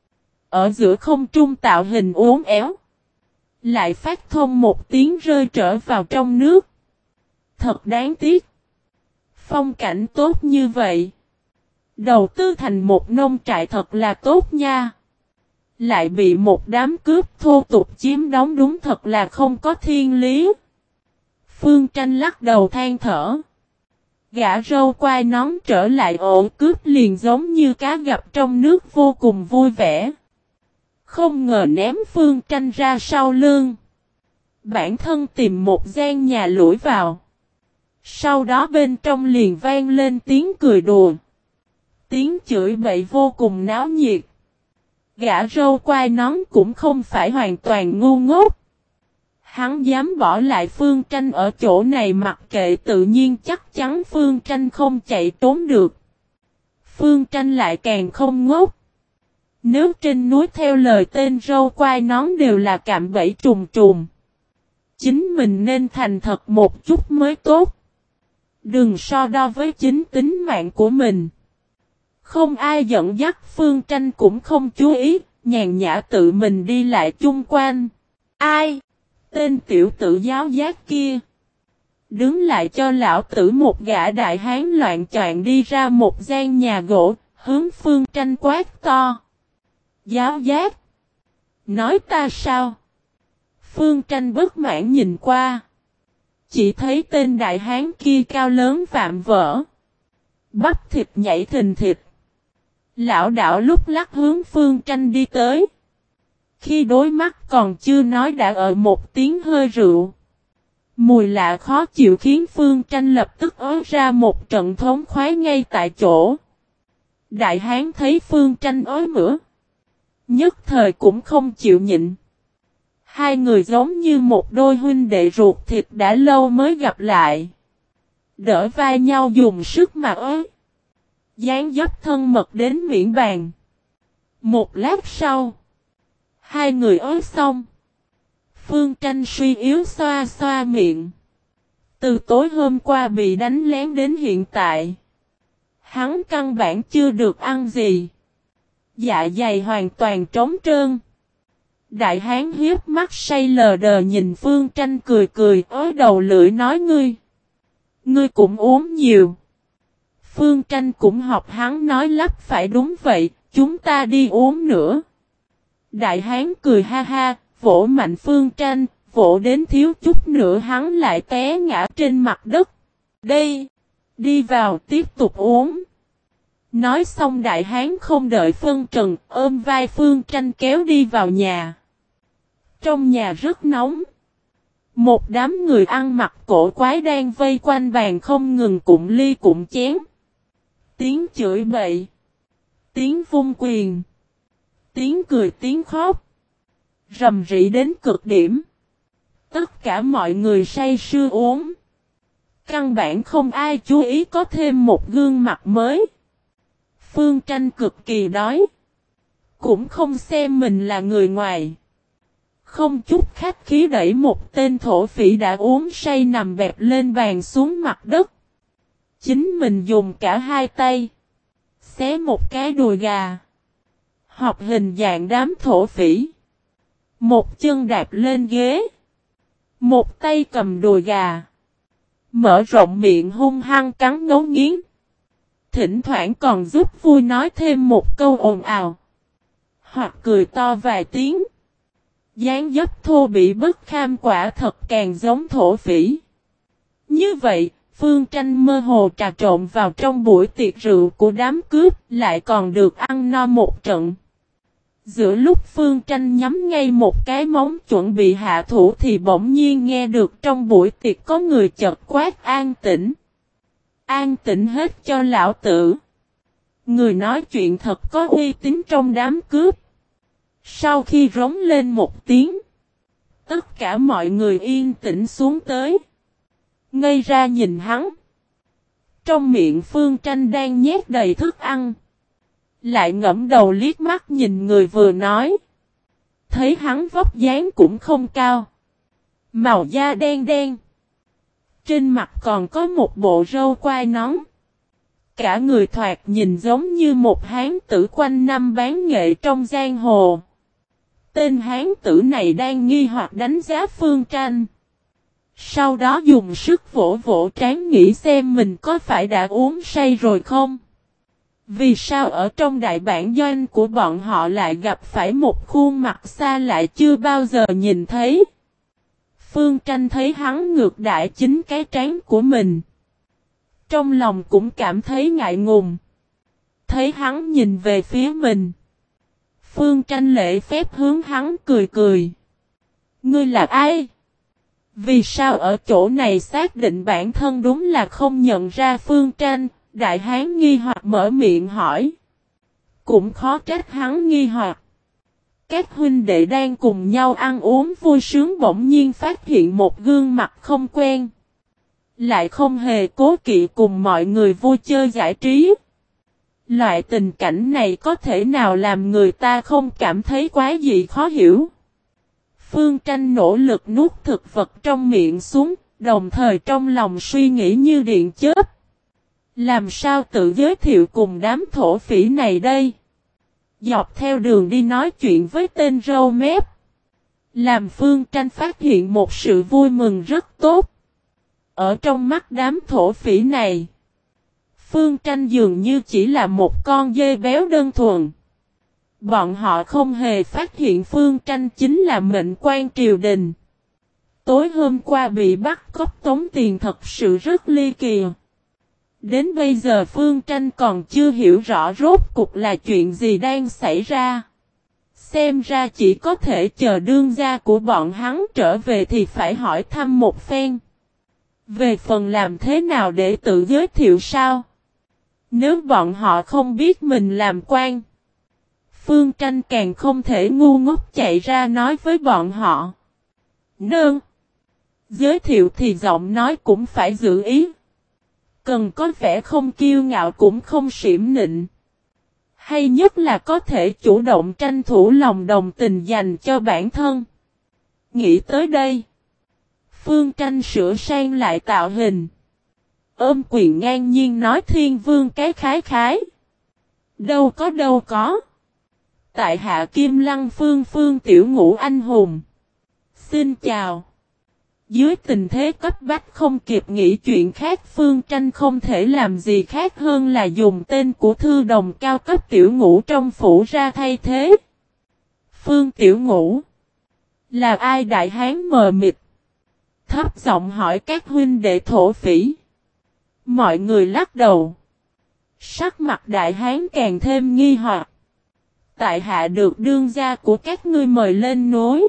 Ở giữa không trung tạo hình uốn éo. Lại phát thông một tiếng rơi trở vào trong nước. Thật đáng tiếc. Phong cảnh tốt như vậy. Đầu tư thành một nông trại thật là tốt nha. Lại bị một đám cướp thô tục chiếm đóng đúng thật là không có thiên lý. Phương Tranh lắc đầu than thở. Gã râu quai nón trở lại ổ cướp liền giống như cá gặp trong nước vô cùng vui vẻ. Không ngờ ném Phương Tranh ra sau lưng. Bản thân tìm một gian nhà lủi vào. Sau đó bên trong liền vang lên tiếng cười đùa. Tiếng chửi bậy vô cùng náo nhiệt. Gã râu quai nón cũng không phải hoàn toàn ngu ngốc. Hắn dám bỏ lại Phương Tranh ở chỗ này mặc kệ tự nhiên chắc chắn Phương Tranh không chạy trốn được. Phương Tranh lại càng không ngốc. Nếu trên núi theo lời tên râu quai nón đều là cạm bẫy trùng trùng. Chính mình nên thành thật một chút mới tốt. Đừng so đo với chính tính mạng của mình. Không ai dẫn dắt Phương Tranh cũng không chú ý, nhàn nhã tự mình đi lại chung quanh. Ai? Tên tiểu tử giáo giác kia. Đứng lại cho lão tử một gã đại hán loạn choạng đi ra một gian nhà gỗ, hướng Phương Tranh quát to. Giáo giác. Nói ta sao? Phương Tranh bất mãn nhìn qua. Chỉ thấy tên đại hán kia cao lớn vạm vỡ. Bắp thịt nhảy thình thịt. Lão đảo lúc lắc hướng Phương Tranh đi tới. Khi đối mắt còn chưa nói đã ở một tiếng hơi rượu. Mùi lạ khó chịu khiến Phương Tranh lập tức ớ ra một trận thống khoái ngay tại chỗ. Đại hán thấy Phương Tranh ói mửa. Nhất thời cũng không chịu nhịn. Hai người giống như một đôi huynh đệ ruột thịt đã lâu mới gặp lại. Đỡ vai nhau dùng sức mà ới. Dán dấp thân mật đến miệng bàn. Một lát sau, hai người ớt xong. Phương Tranh suy yếu xoa xoa miệng. Từ tối hôm qua bị đánh lén đến hiện tại, hắn căn bản chưa được ăn gì. Dạ dày hoàn toàn trống trơn. Đại hán hiếp mắt say lờ đờ nhìn Phương Tranh cười cười ới đầu lưỡi nói ngươi cũng uống nhiều. Phương Tranh cũng học hắn nói lắp phải đúng vậy, chúng ta đi uống nữa. Đại hán cười ha ha, vỗ mạnh Phương Tranh, vỗ đến thiếu chút nữa hắn lại té ngã trên mặt đất. Đây, đi vào tiếp tục uống. Nói xong đại hán không đợi phân trần, ôm vai Phương Tranh kéo đi vào nhà. Trong nhà rất nóng. Một đám người ăn mặc cổ quái đang vây quanh bàn không ngừng cụm ly cụm chén. Tiếng chửi bậy. Tiếng vung quyền. Tiếng cười tiếng khóc. Rầm rĩ đến cực điểm. Tất cả mọi người say sưa uống. Căn bản không ai chú ý có thêm một gương mặt mới. Phương Tranh cực kỳ đói. Cũng không xem mình là người ngoài. Không chút khách khí đẩy một tên thổ phỉ đã uống say nằm bẹp lên bàn xuống mặt đất. Chính mình dùng cả hai tay. Xé một cái đùi gà. Học hình dạng đám thổ phỉ. Một chân đạp lên ghế. Một tay cầm đùi gà. Mở rộng miệng hung hăng cắn ngấu nghiến. Thỉnh thoảng còn giúp vui nói thêm một câu ồn ào. Hoặc cười to vài tiếng. Dáng dấp thô bị bất kham quả thật càng giống thổ phỉ. Như vậy, Phương Tranh mơ hồ trà trộn vào trong buổi tiệc rượu của đám cướp, lại còn được ăn no một trận. Giữa lúc Phương Tranh nhắm ngay một cái móng chuẩn bị hạ thủ thì bỗng nhiên nghe được trong buổi tiệc có người chợt quát an tĩnh. An tĩnh hết cho lão tử. Người nói chuyện thật có uy tín trong đám cướp. Sau khi rống lên một tiếng, tất cả mọi người yên tĩnh xuống tới. Ngây ra nhìn hắn. Trong miệng Phương Tranh đang nhét đầy thức ăn. Lại ngẫm đầu liếc mắt nhìn người vừa nói. Thấy hắn vóc dáng cũng không cao. Màu da đen đen. Trên mặt còn có một bộ râu quai nón. Cả người thoạt nhìn giống như một hán tử quanh năm bán nghệ trong giang hồ. Tên hán tử này đang nghi hoặc đánh giá Phương Tranh. Sau đó dùng sức vỗ vỗ trán nghĩ xem mình có phải đã uống say rồi không. Vì sao ở trong đại bản doanh của bọn họ lại gặp phải một khuôn mặt xa lạ chưa bao giờ nhìn thấy. Phương Tranh thấy hắn ngược đãi chính cái trán của mình. Trong lòng cũng cảm thấy ngại ngùng. Thấy hắn nhìn về phía mình. Phương Tranh lễ phép hướng hắn cười cười. Ngươi là ai? Vì sao ở chỗ này xác định bản thân đúng là không nhận ra Phương Tranh, đại hán nghi hoặc mở miệng hỏi. Cũng khó trách hắn nghi hoặc. Các huynh đệ đang cùng nhau ăn uống vui sướng bỗng nhiên phát hiện một gương mặt không quen. Lại không hề cố kỵ cùng mọi người vui chơi giải trí. Loại tình cảnh này có thể nào làm người ta không cảm thấy quá dị khó hiểu. Phương Tranh nỗ lực nuốt thực vật trong miệng xuống, đồng thời trong lòng suy nghĩ như điện chớp. Làm sao tự giới thiệu cùng đám thổ phỉ này đây? Dọc theo đường đi nói chuyện với tên râu mép. Làm Phương Tranh phát hiện một sự vui mừng rất tốt. Ở trong mắt đám thổ phỉ này, Phương Tranh dường như chỉ là một con dê béo đơn thuần. Bọn họ không hề phát hiện Phương Tranh chính là mệnh quan triều đình. Tối hôm qua bị bắt cóc tống tiền thật sự rất ly kỳ. Đến bây giờ Phương Tranh còn chưa hiểu rõ rốt cục là chuyện gì đang xảy ra. Xem ra chỉ có thể chờ đương gia của bọn hắn trở về thì phải hỏi thăm một phen. Về phần làm thế nào để tự giới thiệu sao? Nếu bọn họ không biết mình làm quan, Phương Tranh càng không thể ngu ngốc chạy ra nói với bọn họ. Nương. Giới thiệu thì giọng nói cũng phải giữ ý. Cần có vẻ không kiêu ngạo cũng không xỉm nịnh. Hay nhất là có thể chủ động tranh thủ lòng đồng tình dành cho bản thân. Nghĩ tới đây, Phương Tranh sửa sang lại tạo hình. Ôm quyền ngang nhiên nói Thiên Vương cái khái khái. Đâu có. Tại hạ Kim Lăng Phương tiểu ngũ anh hùng. Xin chào. Dưới tình thế cấp bách không kịp nghĩ chuyện khác, Phương Tranh không thể làm gì khác hơn là dùng tên của thư đồng cao cấp tiểu ngũ trong phủ ra thay thế. Phương tiểu ngũ. Là ai? Đại hán mờ mịt. Thấp giọng hỏi các huynh đệ thổ phỉ. Mọi người lắc đầu. Sắc mặt đại hán càng thêm nghi hoặc. Tại hạ được đương gia của các ngươi mời lên núi.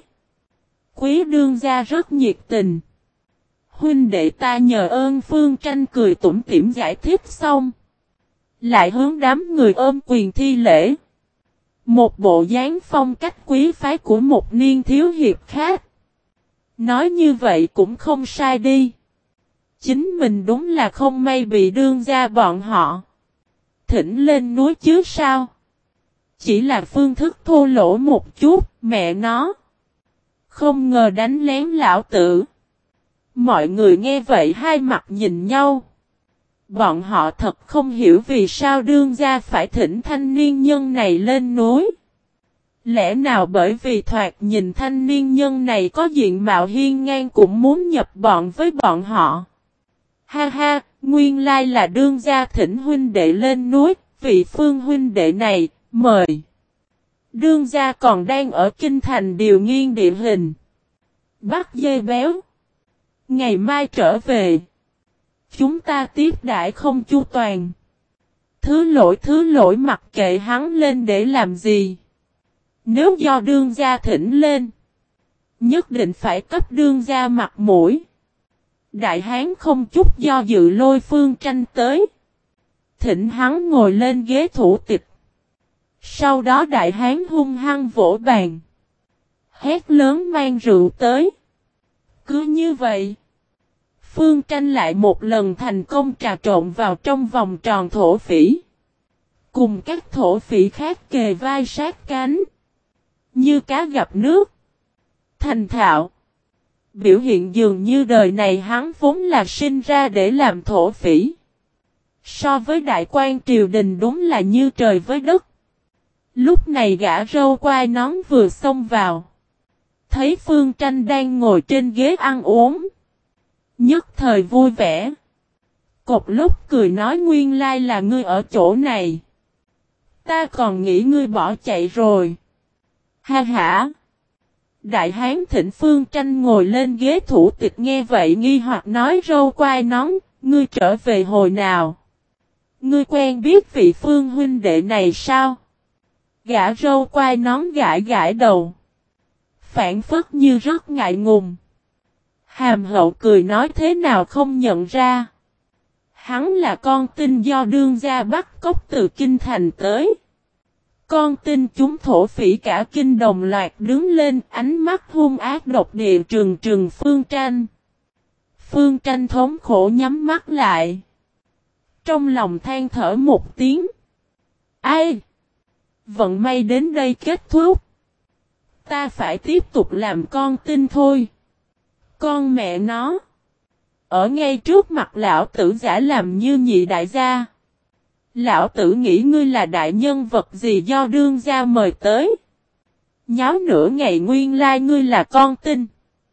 Quý đương gia rất nhiệt tình. Huynh đệ ta nhờ ơn. Phương Tranh cười tủm tỉm giải thích xong. Lại hướng đám người ôm quyền thi lễ. Một bộ dáng phong cách quý phái của một niên thiếu hiệp khác. Nói như vậy cũng không sai đi. Chính mình đúng là không may bị đương gia bọn họ thỉnh lên núi chứ sao. Chỉ là phương thức thô lỗ một chút, mẹ nó. Không ngờ đánh lén lão tử. Mọi người nghe vậy hai mặt nhìn nhau. Bọn họ thật không hiểu vì sao đương gia phải thỉnh thanh niên nhân này lên núi. Lẽ nào bởi vì thoạt nhìn thanh niên nhân này có diện mạo hiên ngang cũng muốn nhập bọn với bọn họ. Ha ha, nguyên lai là đương gia thỉnh huynh đệ lên núi, vị Phương huynh đệ này, mời. Đương gia còn đang ở kinh thành điều nghiên địa hình. Bắt dê béo. Ngày mai trở về. Chúng ta tiếp đãi không chu toàn. Thứ lỗi mặc kệ hắn lên để làm gì. Nếu do đương gia thỉnh lên, nhất định phải cấp đương gia mặt mũi. Đại hán không chút do dự lôi Phương Tranh tới. Thỉnh hắn ngồi lên ghế thủ tịch. Sau đó đại hán hung hăng vỗ bàn. Hét lớn mang rượu tới. Cứ như vậy, Phương Tranh lại một lần thành công trà trộn vào trong vòng tròn thổ phỉ. Cùng các thổ phỉ khác kề vai sát cánh. Như cá gặp nước. Thành thạo. Biểu hiện dường như đời này hắn vốn là sinh ra để làm thổ phỉ. So với đại quan triều đình đúng là như trời với đất. Lúc này gã râu quai nón vừa xông vào. Thấy Phương Tranh đang ngồi trên ghế ăn uống. Nhất thời vui vẻ. Cột lúc cười nói nguyên lai là ngươi ở chỗ này. Ta còn nghĩ ngươi bỏ chạy rồi. Ha ha. Đại hán thỉnh Phương Tranh ngồi lên ghế thủ tịch nghe vậy nghi hoặc nói râu quai nón, ngươi trở về hồi nào? Ngươi quen biết vị Phương huynh đệ này sao? Gã râu quai nón gãi đầu. Phản phất như rất ngại ngùng. Hàm hậu cười nói thế nào không nhận ra. Hắn là con tin do đương gia bắt cóc từ kinh thành tới. Con tin chúng thổ phỉ cả kinh đồng loạt đứng lên, ánh mắt hung ác độc địa trừng Phương Tranh. Phương Tranh thống khổ nhắm mắt lại. Trong lòng than thở một tiếng. Ai? Vận may đến đây kết thúc. Ta phải tiếp tục làm con tin thôi. Con mẹ nó. Ở ngay trước mặt lão tử giả làm như nhị đại gia. Lão tử nghĩ ngươi là đại nhân vật gì do đương gia mời tới. Nháo nửa ngày nguyên lai ngươi là con tin.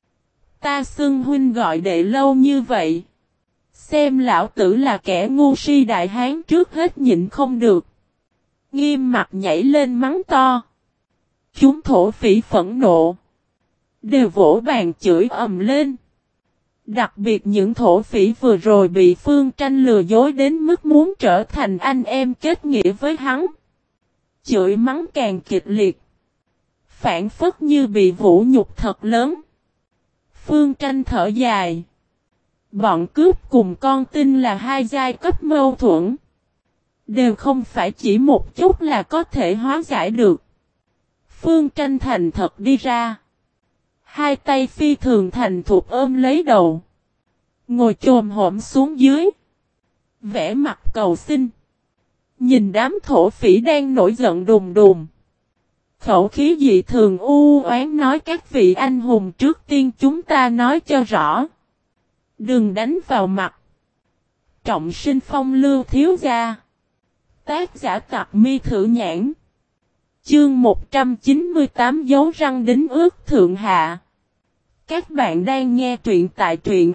Ta xưng huynh gọi đệ lâu như vậy. Xem lão tử là kẻ ngu si. Đại hán trước hết nhịn không được. Nghiêm mặt nhảy lên mắng to. Chúng thổ phỉ phẫn nộ. Đều vỗ bàn chửi ầm lên. Đặc biệt những thổ phỉ vừa rồi bị Phương Tranh lừa dối đến mức muốn trở thành anh em kết nghĩa với hắn. Chửi mắng càng kịch liệt. Phản phất như bị vũ nhục thật lớn. Phương Tranh thở dài. Bọn cướp cùng con tin là hai giai cấp mâu thuẫn. Đều không phải chỉ một chút là có thể hóa giải được. Phương Tranh thành thật đi ra. Hai tay phi thường thành thục ôm lấy đầu. Ngồi chồm hổm xuống dưới. Vẽ mặt cầu xin. Nhìn đám thổ phỉ đang nổi giận đùng đùng. Khẩu khí dị thường u oán nói các vị anh hùng trước tiên chúng ta nói cho rõ. Đừng đánh vào mặt. Trọng sinh phong lưu thiếu gia. Tác giả Tặc Mi Thử Nhãn. Chương 198 dấu răng đính ước thượng hạ. Các bạn đang nghe truyện tại truyện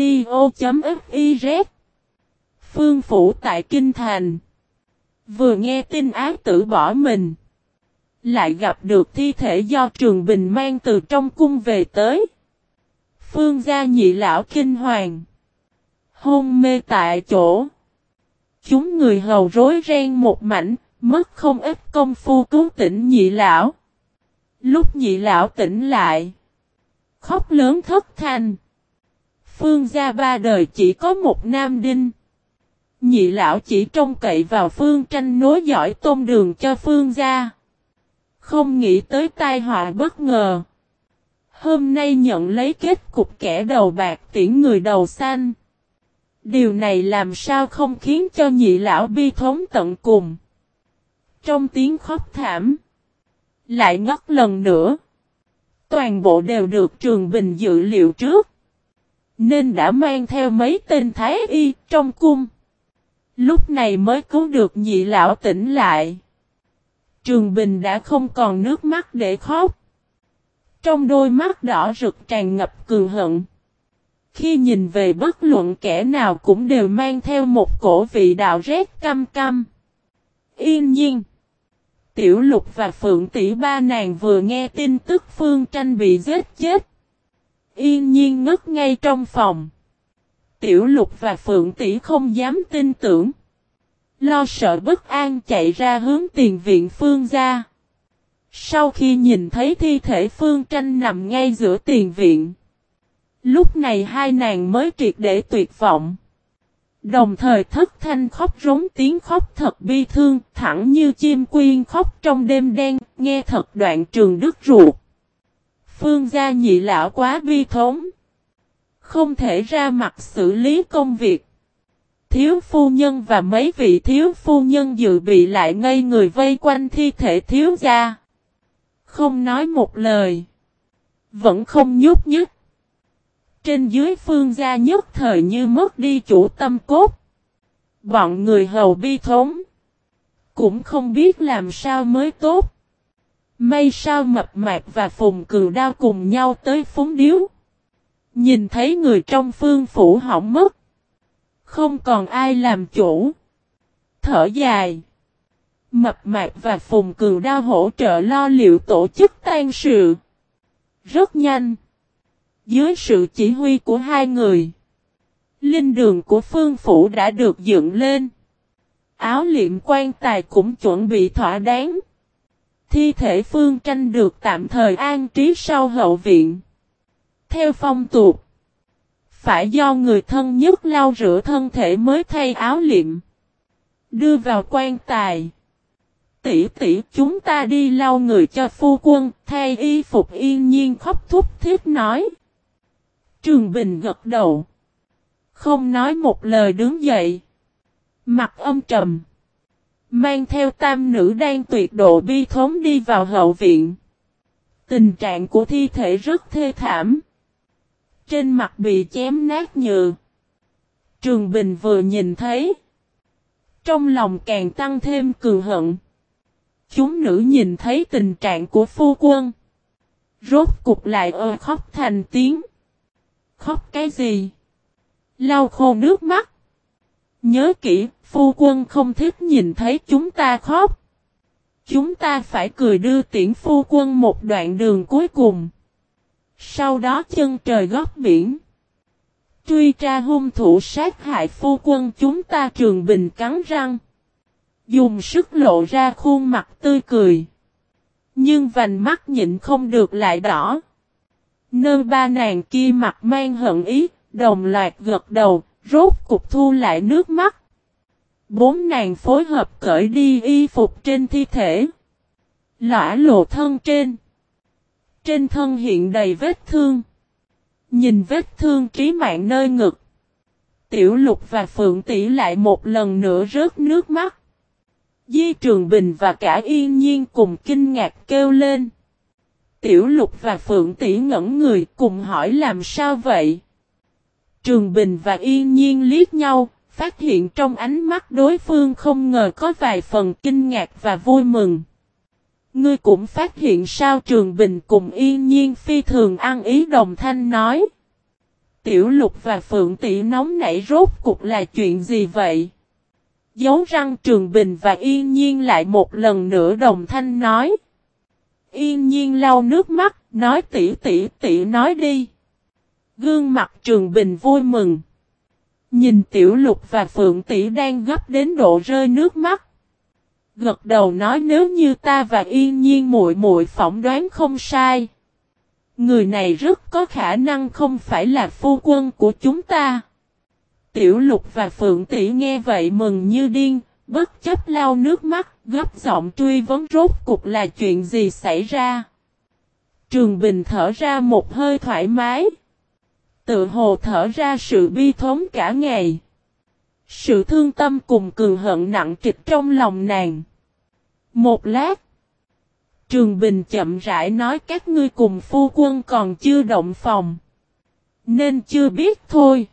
audio.fiz. Phương phủ tại Kinh Thành. Vừa nghe tin ác tử bỏ mình. Lại gặp được thi thể do Trường Bình mang từ trong cung về tới. Phương gia nhị lão kinh hoàng. Hôn mê tại chỗ. Chúng người hầu rối ren một mảnh, mất không ít công phu cứu tỉnh nhị lão. Lúc nhị lão tỉnh lại. Khóc lớn thất thanh. Phương gia ba đời chỉ có một nam đinh. Nhị lão chỉ trông cậy vào Phương Tranh nối dõi tôn đường cho Phương gia. Không nghĩ tới tai họa bất ngờ. Hôm nay nhận lấy kết cục kẻ đầu bạc tiễn người đầu xanh. Điều này làm sao không khiến cho nhị lão bi thống tận cùng. Trong tiếng khóc thảm. Lại ngất lần nữa. Toàn bộ đều được Trường Bình dự liệu trước. Nên đã mang theo mấy tên thái y trong cung. Lúc này mới cứu được nhị lão tỉnh lại. Trường Bình đã không còn nước mắt để khóc. Trong đôi mắt đỏ rực tràn ngập cừu hận. Khi nhìn về bất luận kẻ nào cũng đều mang theo một cổ vị đạo rét căm căm. Yên nhiên. Tiểu Lục và Phượng Tỷ ba nàng vừa nghe tin tức Phương Tranh bị giết chết. Yên nhiên ngất ngay trong phòng. Tiểu Lục và Phượng Tỷ không dám tin tưởng. Lo sợ bất an chạy ra hướng tiền viện Phương gia. Sau khi nhìn thấy thi thể Phương Tranh nằm ngay giữa tiền viện. Lúc này hai nàng mới triệt để tuyệt vọng. Đồng thời thất thanh khóc rống tiếng khóc thật bi thương, thẳng như chim quyên khóc trong đêm đen, nghe thật đoạn trường đứt ruột. Phương gia nhị lão quá bi thống. Không thể ra mặt xử lý công việc. Thiếu phu nhân và mấy vị thiếu phu nhân dự bị lại ngây người vây quanh thi thể thiếu gia. Không nói một lời. Vẫn không nhúc nhích. Trên dưới Phương gia nhất thời như mất đi chủ tâm cốt. Bọn người hầu bi thống. Cũng không biết làm sao mới tốt. May sao Mập Mạp và Phùng Cừu Đao cùng nhau tới phúng điếu. Nhìn thấy người trong phương phủ hỏng mất. Không còn ai làm chủ. Thở dài. Mập Mạp và Phùng Cừu Đao hỗ trợ lo liệu tổ chức tang sự. Rất nhanh. Dưới sự chỉ huy của hai người. Linh đường của phương phủ đã được dựng lên. Áo liệm quan tài cũng chuẩn bị thỏa đáng. Thi thể Phương Tranh được tạm thời an trí sau hậu viện. Theo phong tục. Phải do người thân nhất lau rửa thân thể mới thay áo liệm. Đưa vào quan tài. Tỷ tỷ chúng ta đi lau người cho phu quân, thay y phục Yên nhiên khóc thúc thiết nói. Trường Bình gật đầu. Không nói một lời đứng dậy. Mặt âm trầm. Mang theo tam nữ đang tuyệt độ bi thống đi vào hậu viện. Tình trạng của thi thể rất thê thảm. Trên mặt bị chém nát nhừ. Trường Bình vừa nhìn thấy. Trong lòng càng tăng thêm cừu hận. Chúng nữ nhìn thấy tình trạng của phu quân. Rốt cục lại khóc thành tiếng. Khóc cái gì? Lau khô nước mắt. Nhớ kỹ, phu quân không thích nhìn thấy chúng ta khóc. Chúng ta phải cười đưa tiễn phu quân một đoạn đường cuối cùng. Sau đó chân trời góc biển. Truy tra hung thủ sát hại phu quân chúng ta. Trường Bình cắn răng. Dùng sức lộ ra khuôn mặt tươi cười. Nhưng vành mắt nhịn không được lại đỏ. Nơ ba nàng kia mặt mang hận ý, đồng loạt gật đầu, rốt cục thu lại nước mắt. Bốn nàng phối hợp cởi đi y phục trên thi thể. Lõa lộ thân trên. Trên thân hiện đầy vết thương. Nhìn vết thương trí mạng nơi ngực. Tiểu Lục và Phượng Tỷ lại một lần nữa rớt nước mắt. Di Trường Bình và cả Yên Nhiên cùng kinh ngạc kêu lên. Tiểu Lục và Phượng Tỷ ngẩn người cùng hỏi làm sao vậy? Trường Bình và Yên Nhiên liếc nhau, phát hiện trong ánh mắt đối phương không ngờ có vài phần kinh ngạc và vui mừng. Ngươi cũng phát hiện sao? Trường Bình cùng Yên Nhiên phi thường ăn ý đồng thanh nói. Tiểu Lục và Phượng Tỷ nóng nảy rốt cuộc là chuyện gì vậy? Dấu răng Trường Bình và Yên Nhiên lại một lần nữa đồng thanh nói. Yên Nhiên lau nước mắt, nói tỷ nói đi. Gương mặt Trường Bình vui mừng. Nhìn Tiểu Lục và Phượng Tỷ đang gấp đến độ rơi nước mắt. Gật đầu nói nếu như ta và Yên Nhiên muội muội phỏng đoán không sai. Người này rất có khả năng không phải là phu quân của chúng ta. Tiểu Lục và Phượng Tỷ nghe vậy mừng như điên, bất chấp lau nước mắt, gấp giọng truy vấn rốt cuộc là chuyện gì xảy ra. Trường Bình thở ra một hơi thoải mái. Tự hồ thở ra sự bi thống cả ngày. Sự thương tâm cùng cường hận nặng trịch trong lòng nàng. Một lát. Trường Bình chậm rãi nói các ngươi cùng phu quân còn chưa động phòng. Nên chưa biết thôi.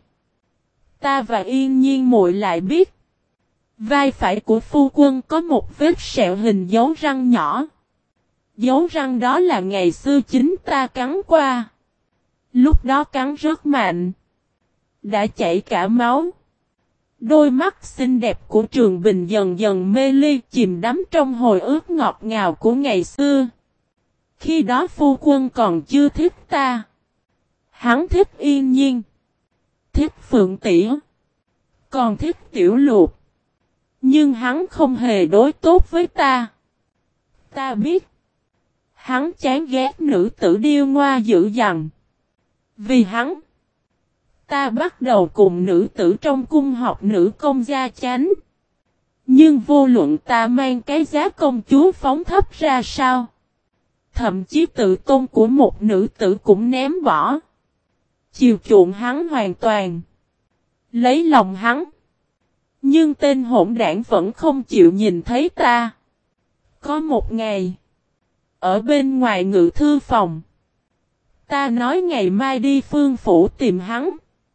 Ta và Yên Nhiên muội lại biết. Vai phải của phu quân có một vết sẹo hình dấu răng nhỏ. Dấu răng đó là ngày xưa chính ta cắn qua. Lúc đó cắn rất mạnh. Đã chảy cả máu. Đôi mắt xinh đẹp của Trường Bình dần dần mê ly chìm đắm trong hồi ức ngọt ngào của ngày xưa. Khi đó phu quân còn chưa thích ta. Hắn thích Yên Nhiên. Thích Phượng Tỷ. Còn thích Tiểu Lục. Nhưng hắn không hề đối tốt với ta. Ta biết. Hắn chán ghét nữ tử điêu ngoa dữ dằn. Vì hắn. Ta bắt đầu cùng nữ tử trong cung học nữ công gia chánh. Nhưng vô luận ta mang cái giá công chúa phóng thấp ra sao. Thậm chí tự tôn của một nữ tử cũng ném bỏ. Chiều chuộng hắn hoàn toàn. Lấy lòng hắn. Nhưng tên hỗn đảng vẫn không chịu nhìn thấy ta. Có một ngày. Ở bên ngoài ngự thư phòng. Ta nói ngày mai đi Phương Phủ tìm hắn.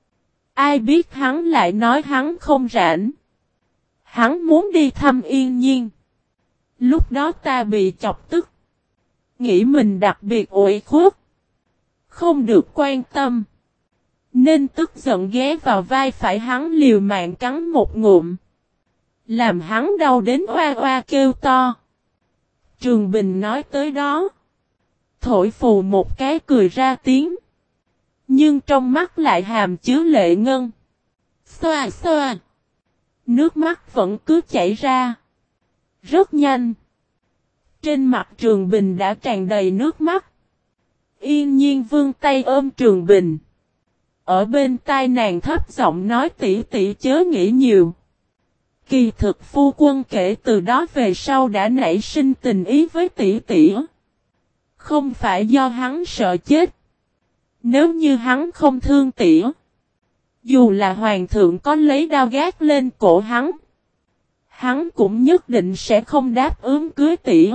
Ai biết hắn lại nói hắn không rảnh. Hắn muốn đi thăm Yên Nhiên. Lúc đó ta bị chọc tức. Nghĩ mình đặc biệt uể khuất. Không được quan tâm. Nên tức giận ghé vào vai phải hắn liều mạng cắn một ngụm. Làm hắn đau đến oa oa kêu to. Trường Bình nói tới đó. Thổi phù một cái cười ra tiếng. Nhưng trong mắt lại hàm chứa lệ ngân. Xoa xoa. Nước mắt vẫn cứ chảy ra. Rất nhanh. Trên mặt Trường Bình đã tràn đầy nước mắt. Yên Nhiên vươn tay ôm Trường Bình. Ở bên tai nàng thấp giọng nói tỷ chớ nghĩ nhiều. Kỳ thực phu quân kể từ đó về sau đã nảy sinh tình ý với tỷ. Không phải do hắn sợ chết. Nếu như hắn không thương tỷ. Dù là hoàng thượng có lấy đao gác lên cổ hắn. Hắn cũng nhất định sẽ không đáp ứng cưới tỷ.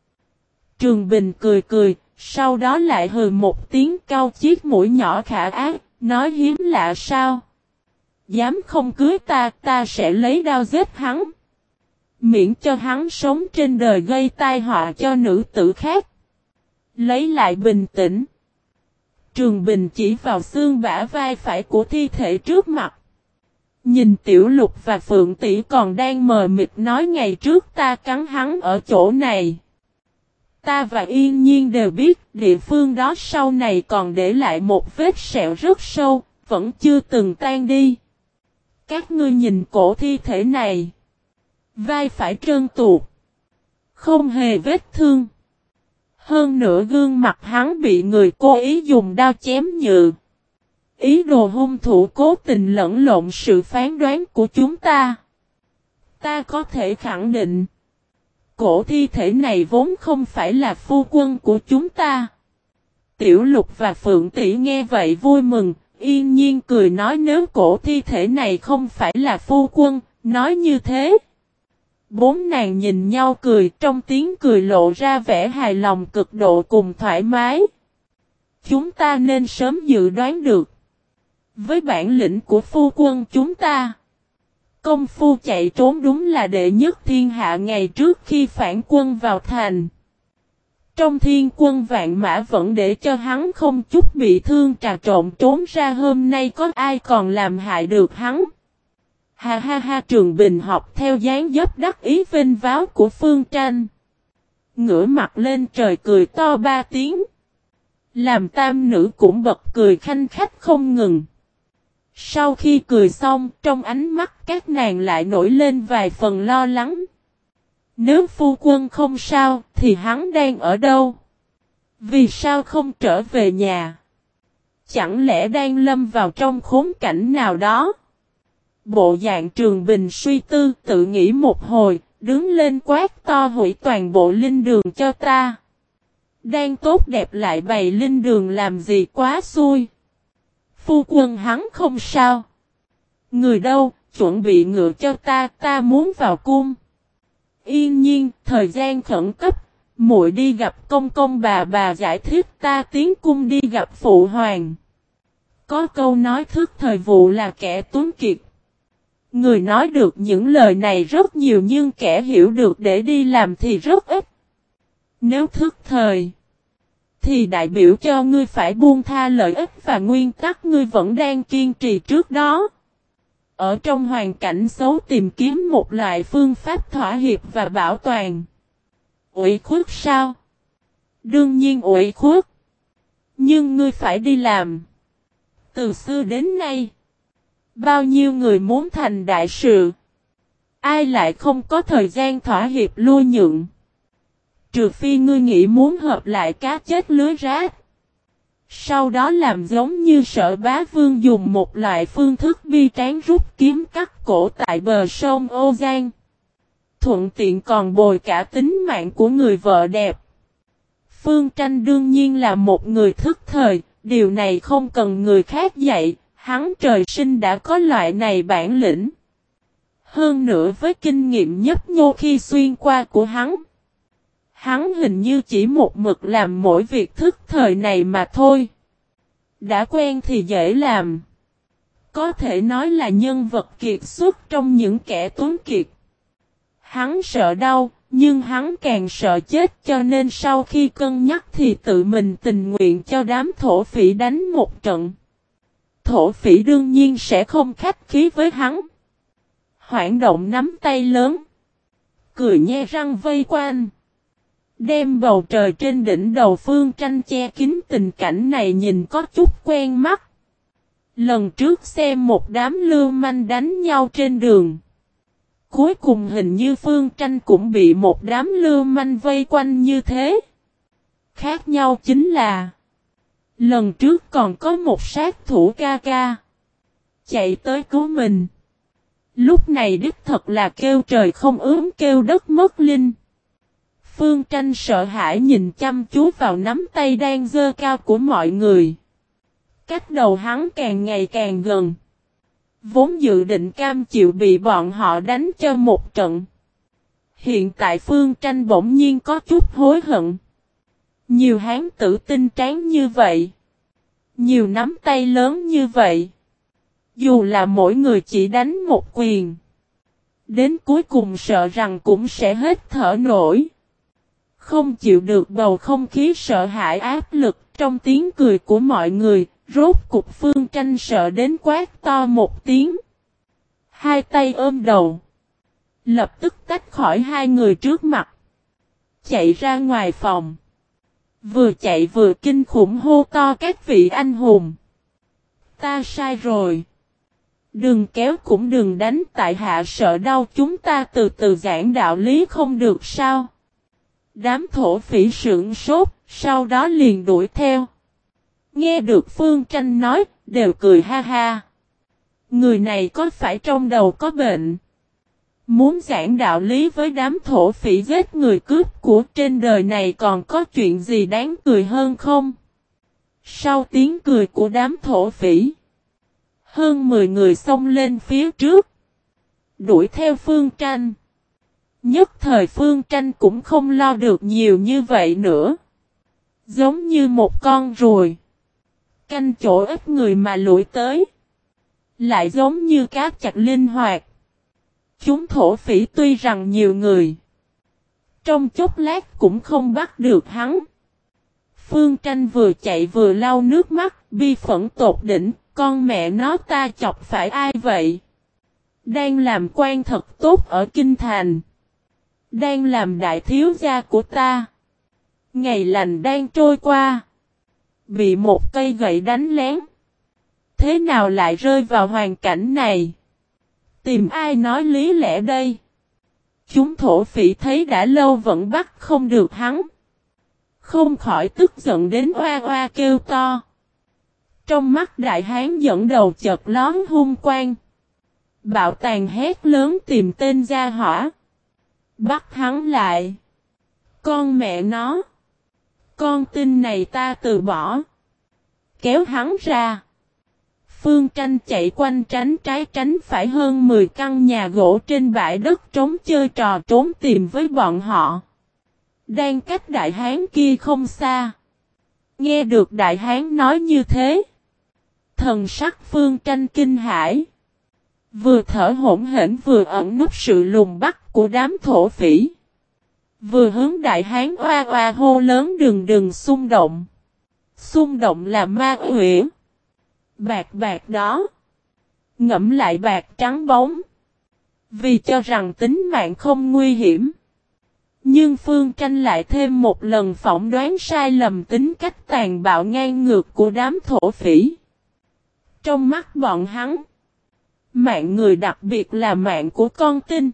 Trường Bình cười, sau đó lại hừ một tiếng cau chiếc mũi nhỏ khả ác, nói hiếm lạ sao. Dám không cưới ta sẽ lấy đao giết hắn. Miễn cho hắn sống trên đời gây tai họa cho nữ tử khác. Lấy lại bình tĩnh. Trường Bình chỉ vào xương bả vai phải của thi thể trước mặt. Nhìn Tiểu Lục và Phượng Tỷ còn đang mờ mịt nói ngày trước ta cắn hắn ở chỗ này. Ta và Yên Nhiên đều biết địa phương đó sau này còn để lại một vết sẹo rất sâu, vẫn chưa từng tan đi. Các ngươi nhìn cổ thi thể này. Vai phải trơn tuột. Không hề vết thương. Hơn nữa gương mặt hắn bị người cố ý dùng đao chém nhự. Ý đồ hung thủ cố tình lẫn lộn sự phán đoán của chúng ta. Ta có thể khẳng định. Cổ thi thể này vốn không phải là phu quân của chúng ta. Tiểu Lục và Phượng Tỷ nghe vậy vui mừng. Yên Nhiên cười nói nếu cổ thi thể này không phải là phu quân, nói như thế. Bốn nàng nhìn nhau cười, trong tiếng cười lộ ra vẻ hài lòng cực độ cùng thoải mái. Chúng ta nên sớm dự đoán được. Với bản lĩnh của phu quân chúng ta, công phu chạy trốn đúng là đệ nhất thiên hạ ngày trước khi phản quân vào thành. Trong thiên quân vạn mã vẫn để cho hắn không chút bị thương trà trộn trốn ra, hôm nay có ai còn làm hại được hắn. Ha ha ha, Trường Bình học theo dáng dấp đắc ý vênh váo của Phương Tranh. Ngửa mặt lên trời cười to ba tiếng. Làm tam nữ cũng bật cười khanh khách không ngừng. Sau khi cười xong, trong ánh mắt các nàng lại nổi lên vài phần lo lắng. Nếu phu quân không sao, thì hắn đang ở đâu? Vì sao không trở về nhà? Chẳng lẽ đang lâm vào trong khốn cảnh nào đó? Bộ dạng Trường Bình suy tư tự nghĩ một hồi, đứng lên quát to hủy toàn bộ linh đường cho ta. Đang tốt đẹp lại bày linh đường làm gì quá xui. Phu quân hắn không sao. Người đâu, chuẩn bị ngựa cho ta muốn vào cung. Yên nhiên, thời gian khẩn cấp, muội đi gặp công công bà giải thích, ta tiến cung đi gặp phụ hoàng. Có câu nói thức thời vụ là kẻ tuấn kiệt. Người nói được những lời này rất nhiều nhưng kẻ hiểu được để đi làm thì rất ít. Nếu thức thời, thì đại biểu cho ngươi phải buông tha lợi ích và nguyên tắc ngươi vẫn đang kiên trì trước đó. Ở trong hoàn cảnh xấu tìm kiếm một loại phương pháp thỏa hiệp và bảo toàn. Ủy khuất sao? Đương nhiên ủy khuất. Nhưng ngươi phải đi làm. Từ xưa đến nay, bao nhiêu người muốn thành đại sự, ai lại không có thời gian thỏa hiệp lui nhượng. Trừ phi ngươi nghĩ muốn hợp lại cá chết lưới rách. Sau đó làm giống như Sở Bá Vương dùng một loại phương thức bi tráng rút kiếm cắt cổ tại bờ sông Ô Giang. Thuận tiện còn bồi cả tính mạng của người vợ đẹp. Phương Tranh đương nhiên là một người thức thời, điều này không cần người khác dạy, hắn trời sinh đã có loại này bản lĩnh. Hơn nữa với kinh nghiệm nhấp nhô khi xuyên qua của hắn hình như chỉ một mực làm mỗi việc thức thời này mà thôi. Đã quen thì dễ làm. Có thể nói là nhân vật kiệt xuất trong những kẻ tuấn kiệt. Hắn sợ đau, nhưng hắn càng sợ chết, cho nên sau khi cân nhắc thì tự mình tình nguyện cho đám thổ phỉ đánh một trận. Thổ phỉ đương nhiên sẽ không khách khí với hắn. Hoảng động nắm tay lớn, cười nhe răng vây quanh, đem bầu trời trên đỉnh đầu Phương Tranh che kín. Tình cảnh này nhìn có chút quen mắt. Lần trước xem một đám lưu manh đánh nhau trên đường, cuối cùng hình như Phương Tranh cũng bị một đám lưu manh vây quanh như thế. Khác nhau chính là lần trước còn có một sát thủ ca ca chạy tới cứu mình. Lúc này đích thật là kêu trời không ướm kêu đất mất linh. Phương Tranh sợ hãi nhìn chăm chú vào nắm tay đang giơ cao của mọi người. Cách đầu hắn càng ngày càng gần. Vốn dự định cam chịu bị bọn họ đánh cho một trận. Hiện tại Phương Tranh bỗng nhiên có chút hối hận. Nhiều hán tử tinh tráng như vậy, nhiều nắm tay lớn như vậy, dù là mỗi người chỉ đánh một quyền, đến cuối cùng sợ rằng cũng sẽ hết thở nổi. Không chịu được bầu không khí sợ hãi áp lực trong tiếng cười của mọi người, rốt cục Phương Tranh sợ đến quát to một tiếng. Hai tay ôm đầu, lập tức tách khỏi hai người trước mặt, chạy ra ngoài phòng. Vừa chạy vừa kinh khủng hô to các vị anh hùng. Ta sai rồi. Đừng kéo cũng đừng đánh, tại hạ sợ đau, chúng ta từ từ giảng đạo lý không được sao? Đám thổ phỉ sững sốt, sau đó liền đuổi theo. Nghe được Phương Tranh nói, đều cười ha ha. Người này có phải trong đầu có bệnh? Muốn giảng đạo lý với đám thổ phỉ giết người cướp của, trên đời này còn có chuyện gì đáng cười hơn không? Sau tiếng cười của đám thổ phỉ, hơn 10 người xông lên phía trước, đuổi theo Phương Tranh. Nhất thời Phương Tranh cũng không lo được nhiều như vậy nữa. Giống như một con ruồi. Canh chỗ ít người mà lủi tới. Lại giống như cá chạch linh hoạt. Chúng thổ phỉ tuy rằng nhiều người. Trong chốc lát cũng không bắt được hắn. Phương Tranh vừa chạy vừa lau nước mắt, bi phẫn tột đỉnh, con mẹ nó ta chọc phải ai vậy? Đang làm quan thật tốt ở Kinh Thành. Đang làm đại thiếu gia của ta. Ngày lành đang trôi qua. Bị một cây gậy đánh lén. Thế nào lại rơi vào hoàn cảnh này? Tìm ai nói lý lẽ đây? Chúng thổ phỉ thấy đã lâu vẫn bắt không được hắn. Không khỏi tức giận đến oa oa kêu to. Trong mắt đại hán dẫn đầu chợt lón hung quang. Bạo tàn hét lớn tìm tên gia hỏa. Bắt hắn lại. Con mẹ nó. Con tin này ta từ bỏ. Kéo hắn ra. Phương Tranh chạy quanh tránh trái tránh phải hơn 10 căn nhà gỗ trên bãi đất trống chơi trò trốn tìm với bọn họ. Đang cách đại hán kia không xa. Nghe được đại hán nói như thế. Thần sắc Phương Tranh kinh hãi. Vừa thở hổn hển vừa ẩn nút sự lùng bắt của đám thổ phỉ. Vừa hướng đại hán oa oa hô lớn đừng xung động. Xung động là ma quỷ. Bạc bạc đó. Ngẫm lại bạc trắng bóng. Vì cho rằng tính mạng không nguy hiểm. Nhưng Phương Tranh lại thêm một lần phỏng đoán sai lầm tính cách tàn bạo ngang ngược của đám thổ phỉ. Trong mắt bọn hắn. Mạng người đặc biệt là mạng của con tin.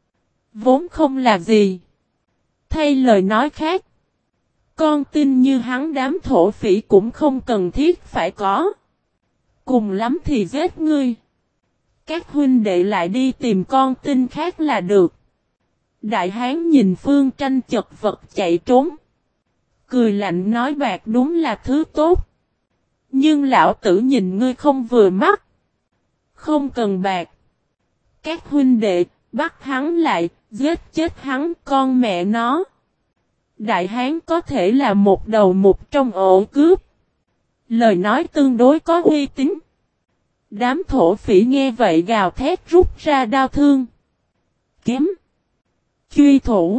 Vốn không là gì. Thay lời nói khác. Con tin như hắn đám thổ phỉ cũng không cần thiết phải có. Cùng lắm thì giết ngươi. Các huynh đệ lại đi tìm con tin khác là được. Đại hán nhìn Phương Tranh chật vật chạy trốn. Cười lạnh nói bạc đúng là thứ tốt. Nhưng lão tử nhìn ngươi không vừa mắt. Không cần bạc. Các huynh đệ bắt hắn lại, giết chết hắn con mẹ nó. Đại hán có thể là một đầu mục trong ổ cướp. Lời nói tương đối có uy tín. Đám thổ phỉ nghe vậy gào thét rút ra đao thương. Kiếm. Truy thủ.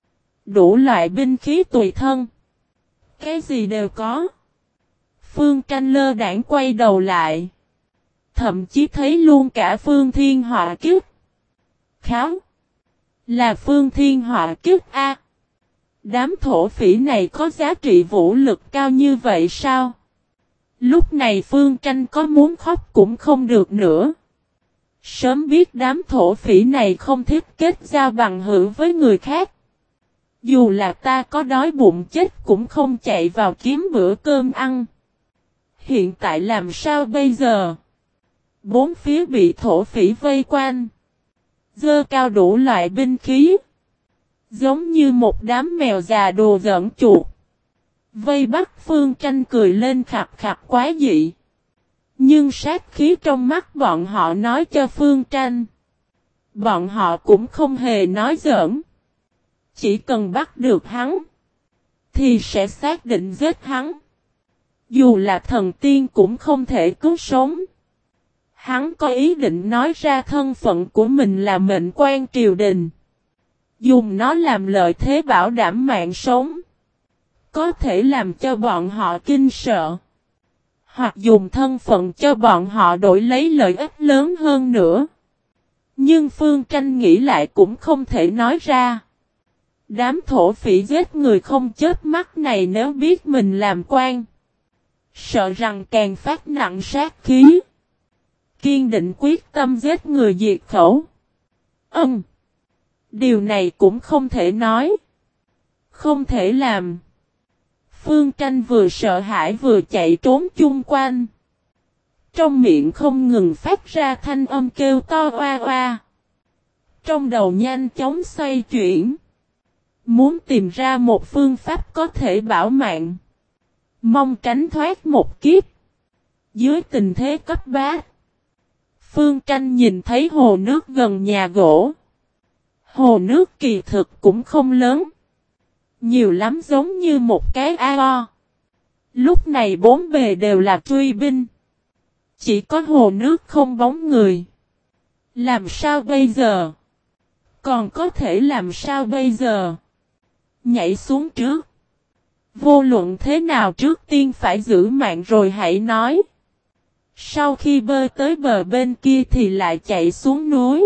Đủ loại binh khí tùy thân. Cái gì đều có. Phương Tranh lơ đảng quay đầu lại. Thậm chí thấy luôn cả Phương Thiên Họa Kiếp. Kháo. Là Phương Thiên Họa Kiếp A. Đám thổ phỉ này có giá trị vũ lực cao như vậy sao? Lúc này Phương Tranh có muốn khóc cũng không được nữa. Sớm biết đám thổ phỉ này không thích kết giao bằng hữu với người khác. Dù là ta có đói bụng chết cũng không chạy vào kiếm bữa cơm ăn. Hiện tại làm sao bây giờ? Bốn phía bị thổ phỉ vây quanh. Dơ cao đủ loại binh khí. Giống như một đám mèo già đồ giỡn chuột. Vây bắt Phương Tranh cười lên khặt khặt quá dị. Nhưng sát khí trong mắt bọn họ nói cho Phương Tranh. Bọn họ cũng không hề nói giỡn. Chỉ cần bắt được hắn. Thì sẽ xác định giết hắn. Dù là thần tiên cũng không thể cứu sống. Hắn có ý định nói ra thân phận của mình là mệnh quan triều đình. Dùng nó làm lợi thế bảo đảm mạng sống. Có thể làm cho bọn họ kinh sợ. Hoặc dùng thân phận cho bọn họ đổi lấy lợi ích lớn hơn nữa. Nhưng Phương Tranh nghĩ lại cũng không thể nói ra. Đám thổ phỉ giết người không chớp mắt này nếu biết mình làm quan. Sợ rằng càng phát nặng sát khí. Kiên định quyết tâm giết người diệt khẩu. Điều này cũng không thể nói. Không thể làm. Phương Tranh vừa sợ hãi vừa chạy trốn chung quanh. Trong miệng không ngừng phát ra thanh âm kêu to oa oa. Trong đầu nhanh chóng xoay chuyển. Muốn tìm ra một phương pháp có thể bảo mạng. Mong tránh thoát một kiếp. Dưới tình thế cấp bách. Phương Tranh nhìn thấy hồ nước gần nhà gỗ. Hồ nước kỳ thực cũng không lớn. Nhiều lắm giống như một cái ao. Lúc này bốn bề đều là truy binh. Chỉ có hồ nước không bóng người. Làm sao bây giờ? Còn có thể làm sao bây giờ? Nhảy xuống trước. Vô luận thế nào trước tiên phải giữ mạng rồi hãy nói. Sau khi bơi tới bờ bên kia thì lại chạy xuống núi.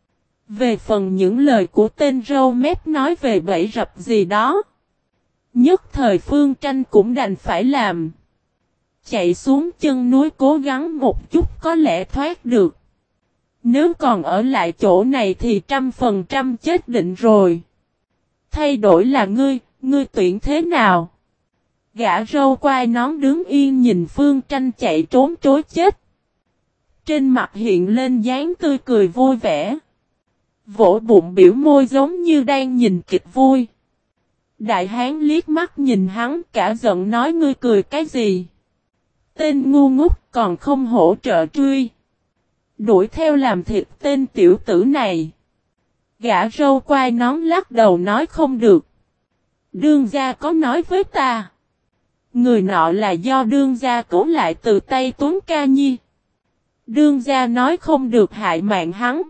Về phần những lời của tên râu mép nói về bẫy rập gì đó. Nhất thời Phương Tranh cũng đành phải làm. Chạy xuống chân núi cố gắng một chút có lẽ thoát được. Nếu còn ở lại chỗ này thì 100% chết định rồi. Thay đổi là ngươi tuyển thế nào? Gã râu quai nón đứng yên nhìn Phương Tranh chạy trốn trối chết. Trên mặt hiện lên dáng tươi cười vui vẻ. Vỗ bụng biểu môi giống như đang nhìn kịch vui. Đại hán liếc mắt nhìn hắn cả giận nói ngươi cười cái gì? Tên ngu ngốc còn không hỗ trợ truy. Đuổi theo làm thịt tên tiểu tử này. Gã râu quai nón lắc đầu nói không được. Đương gia có nói với ta. Người nọ là do đương gia cứu lại từ tay Tuấn Ca Nhi. Đương gia nói không được hại mạng hắn.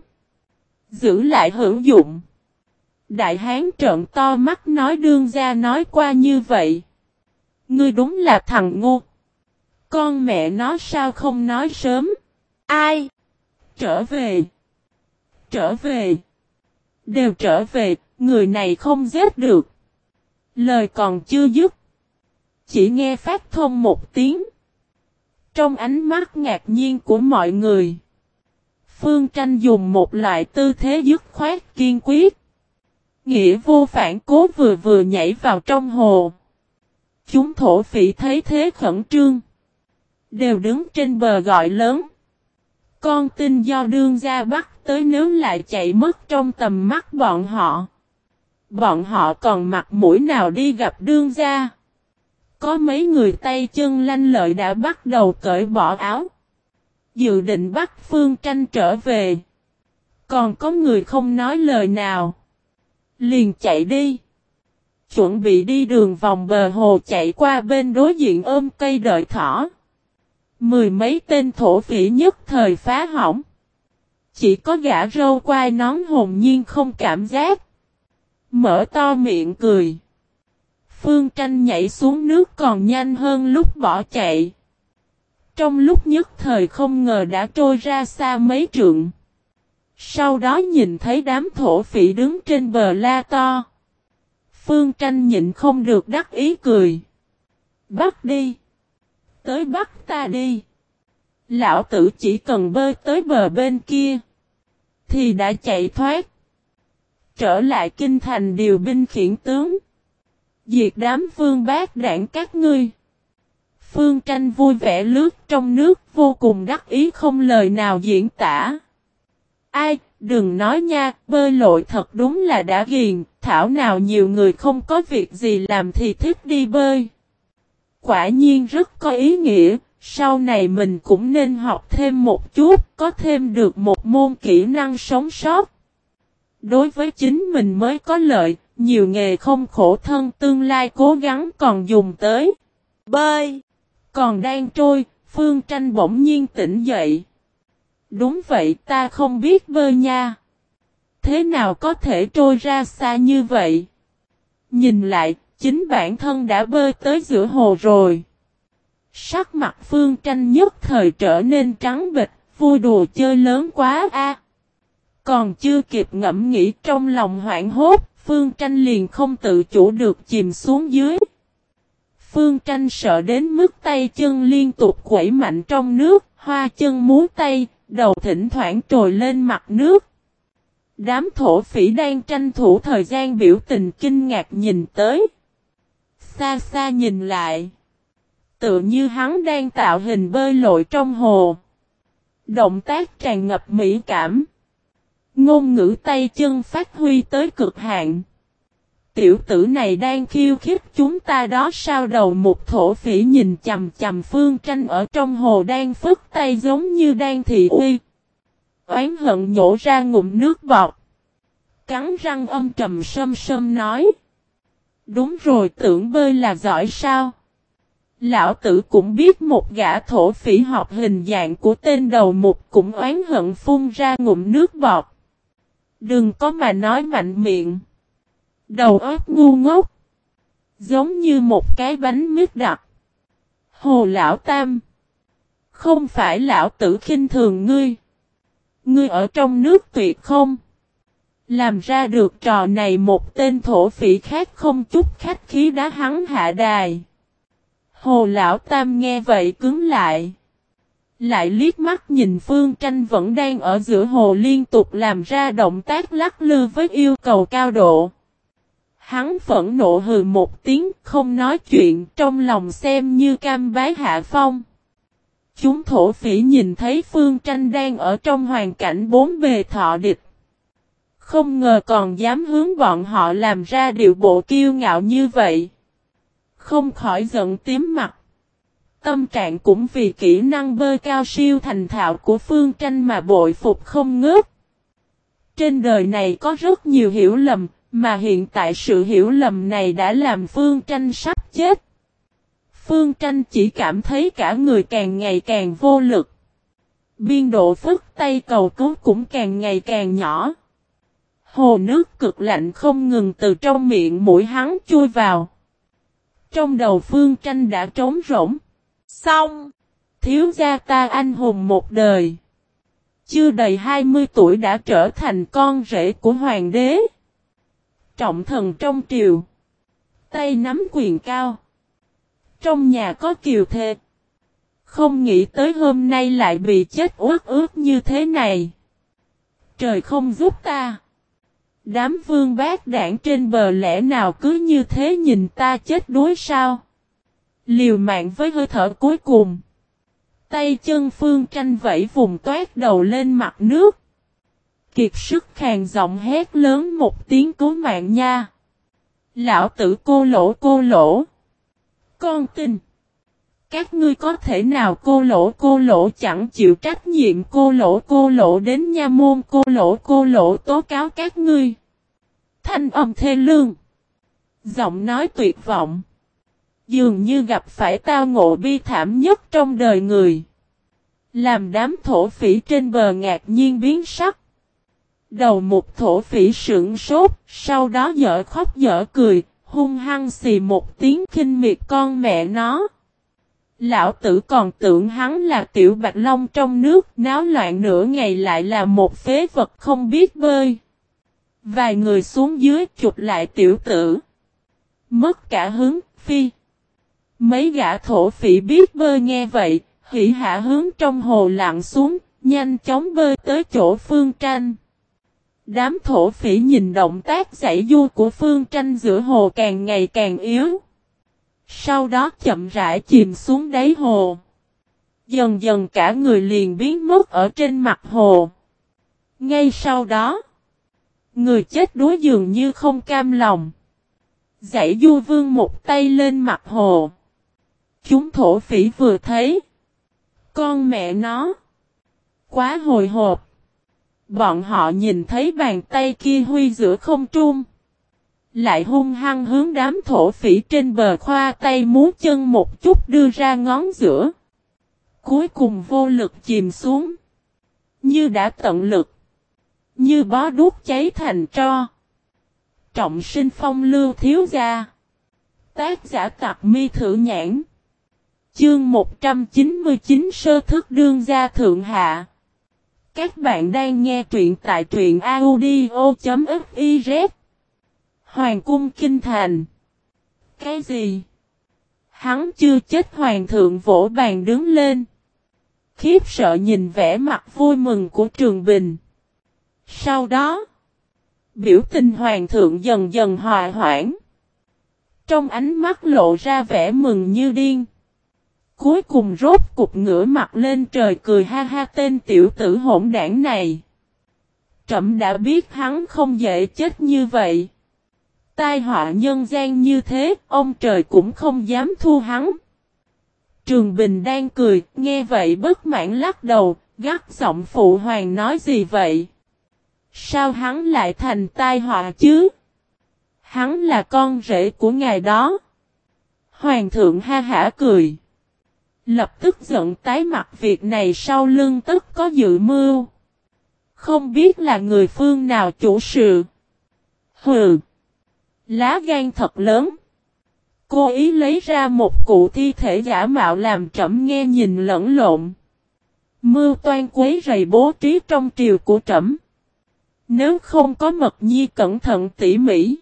Giữ lại hữu dụng. Đại hán trợn to mắt nói đương gia nói qua như vậy. Ngươi đúng là thằng ngu. Con mẹ nó sao không nói sớm. Ai? Trở về. Trở về. Đều trở về, người này không giết được. Lời còn chưa dứt. Chỉ nghe phát thông một tiếng. Trong ánh mắt ngạc nhiên của mọi người. Phương Tranh dùng một loại tư thế dứt khoát kiên quyết. Nghĩa vô phản cố vừa nhảy vào trong hồ. Chúng thổ phỉ thấy thế khẩn trương. Đều đứng trên bờ gọi lớn. Con tin do đương gia bắt tới nếu lại chạy mất trong tầm mắt bọn họ. Bọn họ còn mặt mũi nào đi gặp đương gia. Có mấy người tay chân lanh lợi đã bắt đầu cởi bỏ áo. Dự định bắt Phương Tranh trở về. Còn có người không nói lời nào. Liền chạy đi. Chuẩn bị đi đường vòng bờ hồ chạy qua bên đối diện ôm cây đợi thỏ. Mười mấy tên thổ phỉ nhất thời phá hỏng. Chỉ có gã râu quai nón hồn nhiên không cảm giác. Mở to miệng cười. Phương Tranh nhảy xuống nước còn nhanh hơn lúc bỏ chạy. Trong lúc nhất thời không ngờ đã trôi ra xa mấy trượng. Sau đó nhìn thấy đám thổ phỉ đứng trên bờ la to. Phương Tranh nhịn không được đắc ý cười. Bắt đi. Tới bắt ta đi. Lão tử chỉ cần bơi tới bờ bên kia. Thì đã chạy thoát. Trở lại kinh thành điều binh khiển tướng. Diệt đám vương bát đảng các ngươi. Phương Tranh vui vẻ lướt trong nước vô cùng đắc ý không lời nào diễn tả. Ai, đừng nói nha, bơi lội thật đúng là đã ghiền, thảo nào nhiều người không có việc gì làm thì thích đi bơi. Quả nhiên rất có ý nghĩa, sau này mình cũng nên học thêm một chút, có thêm được một môn kỹ năng sống sót. Đối với chính mình mới có lợi, nhiều nghề không khổ thân tương lai cố gắng còn dùng tới. Bơi! Còn đang trôi, Phương Tranh bỗng nhiên tỉnh dậy. Đúng vậy ta không biết bơi nha. Thế nào có thể trôi ra xa như vậy? Nhìn lại, chính bản thân đã bơi tới giữa hồ rồi. Sắc mặt Phương Tranh nhất thời trở nên trắng bệch, vui đùa chơi lớn quá a. Còn chưa kịp ngẫm nghĩ trong lòng hoảng hốt, Phương Tranh liền không tự chủ được chìm xuống dưới. Phương Tranh sợ đến mức tay chân liên tục quẩy mạnh trong nước, hoa chân múa tay, đầu thỉnh thoảng trồi lên mặt nước. Đám thổ phỉ đang tranh thủ thời gian biểu tình kinh ngạc nhìn tới. Xa xa nhìn lại. Tự như hắn đang tạo hình bơi lội trong hồ. Động tác tràn ngập mỹ cảm. Ngôn ngữ tay chân phát huy tới cực hạn. Tiểu tử này đang khiêu khích chúng ta đó sao đầu một thổ phỉ nhìn chầm chầm Phương Tranh ở trong hồ đang phất tay giống như đang thị uy. Oán hận nhổ ra ngụm nước bọt. Cắn răng âm trầm sâm sâm nói. Đúng rồi, tưởng bơi là giỏi sao? Lão tử cũng biết một gã thổ phỉ học hình dạng của tên đầu mục cũng oán hận phun ra ngụm nước bọt. Đừng có mà nói mạnh miệng. Đầu óc ngu ngốc. Giống như một cái bánh mứt đặc. Hồ lão tam. Không phải lão tử khinh thường ngươi. Ngươi ở trong nước tuyệt không? Làm ra được trò này một tên thổ phỉ khác không chút khách khí đá hắn hạ đài. Hồ lão tam nghe vậy cứng lại. Lại liếc mắt nhìn Phương Tranh vẫn đang ở giữa hồ liên tục làm ra động tác lắc lư với yêu cầu cao độ. Hắn phẫn nộ hừ một tiếng không nói chuyện trong lòng xem như cam bái hạ phong. Chúng thổ phỉ nhìn thấy Phương Tranh đang ở trong hoàn cảnh bốn bề thọ địch. Không ngờ còn dám hướng bọn họ làm ra điệu bộ kiêu ngạo như vậy. Không khỏi giận tím mặt. Tâm trạng cũng vì kỹ năng bơi cao siêu thành thạo của Phương Tranh mà bội phục không ngớt. Trên đời này có rất nhiều hiểu lầm, mà hiện tại sự hiểu lầm này đã làm Phương Tranh sắp chết. Phương Tranh chỉ cảm thấy cả người càng ngày càng vô lực. Biên độ phức tay cầu cứu cũng càng ngày càng nhỏ. Hồ nước cực lạnh không ngừng từ trong miệng mũi hắn chui vào. Trong đầu Phương Tranh đã trống rỗng. Xong! Thiếu gia ta anh hùng một đời. Chưa đầy 20 tuổi đã trở thành con rể của hoàng đế. Trọng thần trong triều. Tay nắm quyền cao. Trong nhà có kiều thê. Không nghĩ tới hôm nay lại bị chết uất ướt như thế này. Trời không giúp ta. Đám vương bát đảng trên bờ lẽ nào cứ như thế nhìn ta chết đuối sao? Liều mạng với hơi thở cuối cùng. Tay chân Phương Tranh vẫy vùng toát đầu lên mặt nước. Kiệt sức khàn giọng hét lớn một tiếng cứu mạng nha. Lão tử cô lỗ. Con tin. Các ngươi có thể nào cô lỗ chẳng chịu trách nhiệm cô lỗ đến nha môn cô lỗ tố cáo các ngươi. Thanh âm thê lương. Giọng nói tuyệt vọng. Dường như gặp phải tao ngộ bi thảm nhất trong đời người. Làm đám thổ phỉ trên bờ ngạc nhiên biến sắc. Đầu một thổ phỉ sững sốt, sau đó dở khóc dở cười, hung hăng xì một tiếng khinh miệt con mẹ nó. Lão tử còn tưởng hắn là tiểu bạch long trong nước, náo loạn nửa ngày lại là một phế vật không biết bơi. Vài người xuống dưới chụp lại tiểu tử. Mất cả hứng, phi. Mấy gã thổ phỉ biết bơi nghe vậy, hỉ hạ hướng trong hồ lặn xuống, nhanh chóng bơi tới chỗ Phương Tranh. Đám thổ phỉ nhìn động tác giãy giụa của Phương Tranh giữa hồ càng ngày càng yếu. Sau đó chậm rãi chìm xuống đáy hồ. Dần dần cả người liền biến mất ở trên mặt hồ. Ngay sau đó, người chết đuối dường như không cam lòng. Giãy giụa vươn một tay lên mặt hồ. Chúng thổ phỉ vừa thấy. Con mẹ nó. Quá hồi hộp. Bọn họ nhìn thấy bàn tay kia huy giữa không trung. Lại hung hăng hướng đám thổ phỉ trên bờ khoa tay múa chân một chút đưa ra ngón giữa. Cuối cùng vô lực chìm xuống. Như đã tận lực. Như bó đuốc cháy thành tro. Trọng sinh phong lưu thiếu gia. Tác giả Tặc Mi Thử Nhãn. Chương 199 sơ thức đương gia thượng hạ. Các bạn đang nghe truyện tại truyện audio.fiz. Hoàng cung kinh thành. Cái gì? Hắn chưa chết hoàng thượng vỗ bàn đứng lên. Khiếp sợ nhìn vẻ mặt vui mừng của Trường Bình. Sau đó, biểu tình hoàng thượng dần dần hòa hoãn. Trong ánh mắt lộ ra vẻ mừng như điên. Cuối cùng rốt cục ngửa mặt lên trời cười ha ha tên tiểu tử hỗn đảng này. Trẫm đã biết hắn không dễ chết như vậy. Tai họa nhân gian như thế, ông trời cũng không dám thu hắn. Trường Bình đang cười, nghe vậy bất mãn lắc đầu, gắt giọng phụ hoàng nói gì vậy? Sao hắn lại thành tai họa chứ? Hắn là con rể của ngài đó. Hoàng thượng ha hả cười. Lập tức giận tái mặt, việc này sau lưng tất có dự mưu. Không biết là người phương nào chủ sự. Hừ. Lá gan thật lớn. Cô ý lấy ra một cụ thi thể giả mạo làm trẫm nghe nhìn lẫn lộn. Mưu toan quấy rầy bố trí trong triều của trẫm. Nếu không có Mật Nhi cẩn thận tỉ mỉ,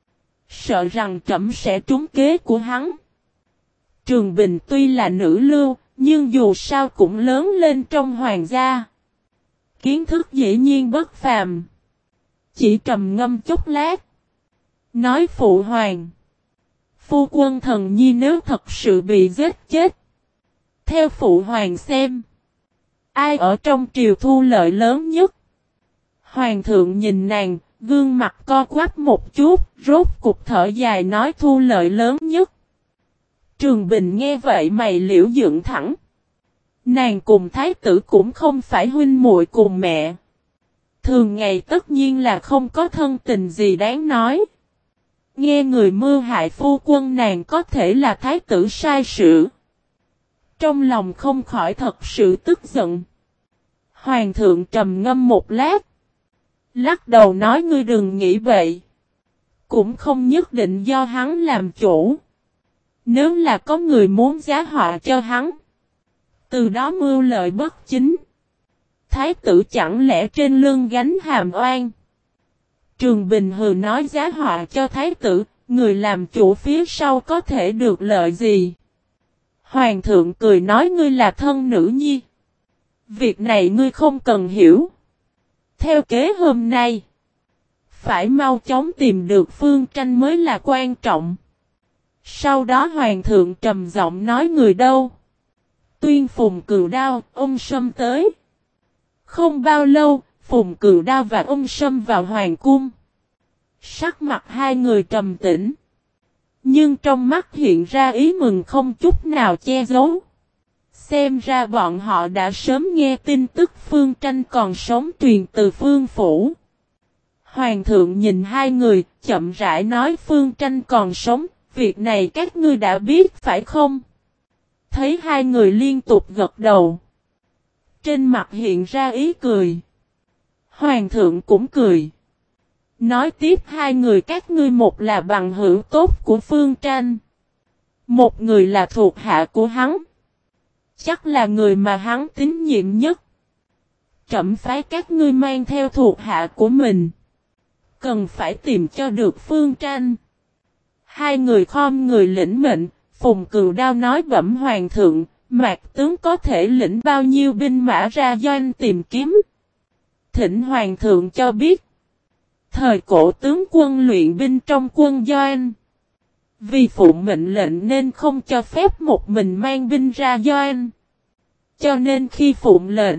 sợ rằng trẫm sẽ trúng kế của hắn. Trường Bình tuy là nữ lưu, nhưng dù sao cũng lớn lên trong hoàng gia. Kiến thức dĩ nhiên bất phàm. Chỉ trầm ngâm chút lát. Nói phụ hoàng. Phu quân Thần Nhi nếu thật sự bị giết chết. Theo phụ hoàng xem. Ai ở trong triều thu lợi lớn nhất? Hoàng thượng nhìn nàng, gương mặt co quắp một chút, rốt cục thở dài nói thu lợi lớn nhất. Trường Bình nghe vậy mày liễu dựng thẳng. Nàng cùng thái tử cũng không phải huynh muội cùng mẹ. Thường ngày tất nhiên là không có thân tình gì đáng nói. Nghe người mưu hại phu quân nàng có thể là thái tử sai sự. Trong lòng không khỏi thật sự tức giận. Hoàng thượng trầm ngâm một lát. Lắc đầu nói ngươi đừng nghĩ vậy. Cũng không nhất định do hắn làm chủ. Nếu là có người muốn giá họa cho hắn. Từ đó mưu lợi bất chính. Thái tử chẳng lẽ trên lưng gánh hàm oan. Trường Bình hừ nói giá họa cho thái tử. Người làm chủ phía sau có thể được lợi gì. Hoàng thượng cười nói ngươi là thân nữ nhi. Việc này ngươi không cần hiểu. Theo kế hôm nay. Phải mau chóng tìm được Phương Tranh mới là quan trọng. Sau đó hoàng thượng trầm giọng nói người đâu. Tuyên Phùng Cừu Đao, ông Sâm tới. Không bao lâu, Phùng Cừu Đao và ông Sâm vào hoàng cung. Sắc mặt hai người trầm tĩnh. Nhưng trong mắt hiện ra ý mừng không chút nào che giấu. Xem ra bọn họ đã sớm nghe tin tức Phương Tranh còn sống truyền từ Phương Phủ. Hoàng thượng nhìn hai người, chậm rãi nói Phương Tranh còn sống, việc này các ngươi đã biết phải không? Thấy hai người liên tục gật đầu. Trên mặt hiện ra ý cười. Hoàng thượng cũng cười. Nói tiếp hai người các ngươi một là bằng hữu tốt của Phương Tranh. Một người là thuộc hạ của hắn. Chắc là người mà hắn tín nhiệm nhất. Trẫm phái các ngươi mang theo thuộc hạ của mình. Cần phải tìm cho được Phương Tranh. Hai người khom người lĩnh mệnh. Phùng Cừu Đao nói bẩm hoàng thượng. Mạc tướng có thể lĩnh bao nhiêu binh mã ra doanh tìm kiếm. Thỉnh hoàng thượng cho biết. Thời cổ tướng quân luyện binh trong quân doanh. Vì phụ mệnh lệnh nên không cho phép một mình mang binh ra doanh. Cho nên khi phụng lệnh,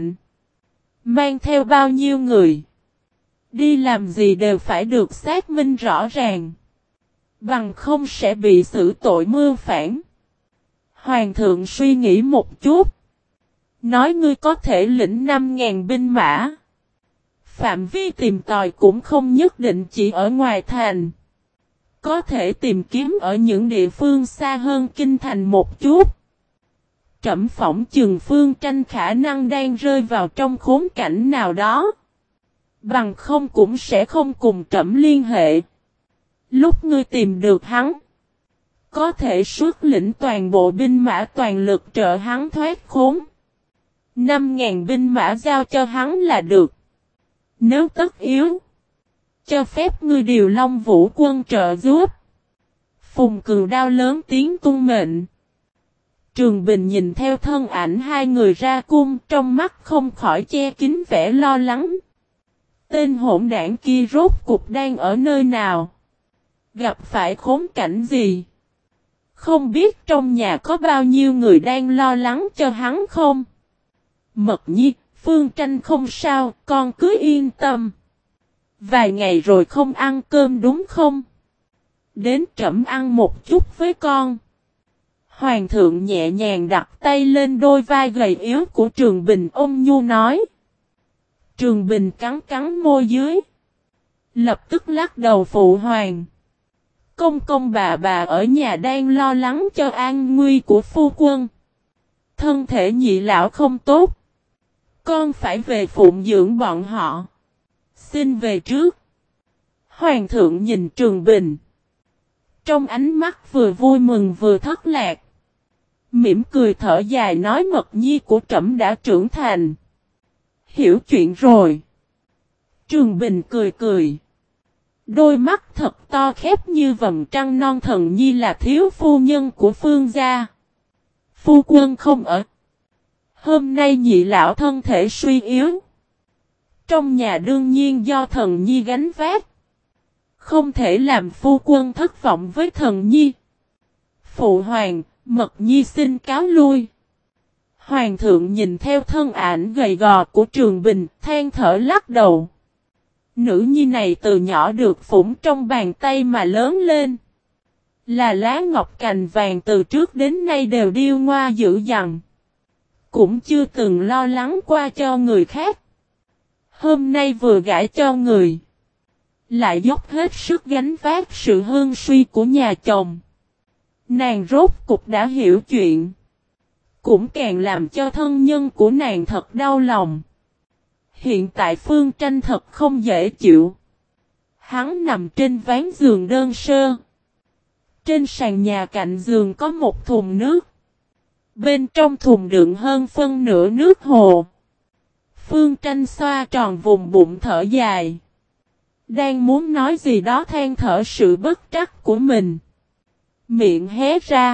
mang theo bao nhiêu người, đi làm gì đều phải được xác minh rõ ràng. Bằng không sẽ bị xử tội mưu phản. Hoàng thượng suy nghĩ một chút. Nói ngươi có thể lĩnh 5.000 binh mã. Phạm vi tìm tòi cũng không nhất định chỉ ở ngoài thành. Có thể tìm kiếm ở những địa phương xa hơn kinh thành một chút. Trẫm phỏng chừng Phương Tranh khả năng đang rơi vào trong khốn cảnh nào đó. Bằng không cũng sẽ không cùng trẫm liên hệ. Lúc ngươi tìm được hắn, có thể xuất lĩnh toàn bộ binh mã toàn lực trợ hắn thoát khốn. 5.000 binh mã giao cho hắn là được. Nếu tất yếu, cho phép ngươi điều Long Vũ quân trợ giúp. Phùng Cừu Đao lớn tiếng tung mệnh. Trường Bình nhìn theo thân ảnh hai người ra cung, trong mắt không khỏi che kín vẻ lo lắng. Tên hỗn đảng kia rốt cục đang ở nơi nào? Gặp phải khốn cảnh gì? Không biết trong nhà có bao nhiêu người đang lo lắng cho hắn không? Mật Nhi, Phương Tranh không sao, con cứ yên tâm. Vài ngày rồi không ăn cơm đúng không? Đến trẫm ăn một chút với con. Hoàng thượng nhẹ nhàng đặt tay lên đôi vai gầy yếu của Trường Bình ôn nhu nói. Trường Bình cắn cắn môi dưới. Lập tức lắc đầu phụ hoàng. Công công bà ở nhà đang lo lắng cho an nguy của phu quân. Thân thể nhị lão không tốt. Con phải về phụng dưỡng bọn họ. Xin về trước. Hoàng thượng nhìn Trường Bình. Trong ánh mắt vừa vui mừng vừa thất lạc. Mỉm cười thở dài nói Mật nhi của trẫm đã trưởng thành. Hiểu chuyện rồi. Trường Bình cười cười. Đôi mắt thật to khép như vầng trăng non Thần nhi là thiếu phu nhân của Phương gia. Phu quân không ở. Hôm nay nhị lão thân thể suy yếu. Trong nhà đương nhiên do Thần nhi gánh vác. Không thể làm phu quân thất vọng với Thần nhi. Phụ hoàng, Mật nhi xin cáo lui. Hoàng thượng nhìn theo thân ảnh gầy gò của Trường Bình, than thở lắc đầu. Nữ nhi này từ nhỏ được phủng trong bàn tay mà lớn lên. Là lá ngọc cành vàng từ trước đến nay đều điêu ngoa dữ dằn. Cũng chưa từng lo lắng qua cho người khác. Hôm nay vừa gả cho người. Lại dốc hết sức gánh vác sự hương suy của nhà chồng. Nàng rốt cục đã hiểu chuyện. Cũng càng làm cho thân nhân của nàng thật đau lòng. Hiện tại Phương Tranh thật không dễ chịu. Hắn nằm trên ván giường đơn sơ. Trên sàn nhà cạnh giường có một thùng nước. Bên trong thùng đựng hơn phân nửa nước hồ. Phương Tranh xoa tròn vùng bụng thở dài. Đang muốn nói gì đó than thở sự bất trắc của mình. Miệng hé ra.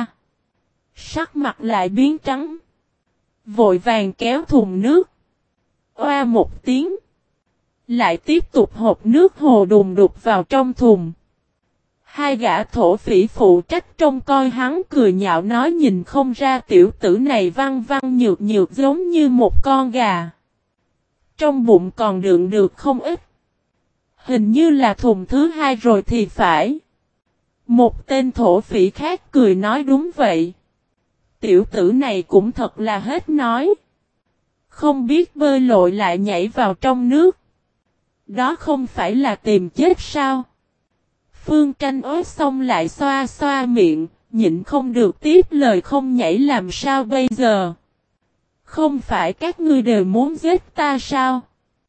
Sắc mặt lại biến trắng. Vội vàng kéo thùng nước. Oa một tiếng. Lại tiếp tục hộp nước hồ đùng đục vào trong thùng. Hai gã thổ phỉ phụ trách trông coi hắn cười nhạo nói nhìn không ra tiểu tử này văn văn nhược nhược giống như một con gà. Trong bụng còn đựng được không ít. Hình như là thùng thứ hai rồi thì phải. Một tên thổ phỉ khác cười nói đúng vậy. Tiểu tử này cũng thật là hết nói. Không biết bơi lội lại nhảy vào trong nước. Đó không phải là tìm chết sao? Phương Tranh ối xong lại xoa xoa miệng, nhịn không được tiếp lời không nhảy làm sao bây giờ? Không phải các ngươi đều muốn giết ta sao?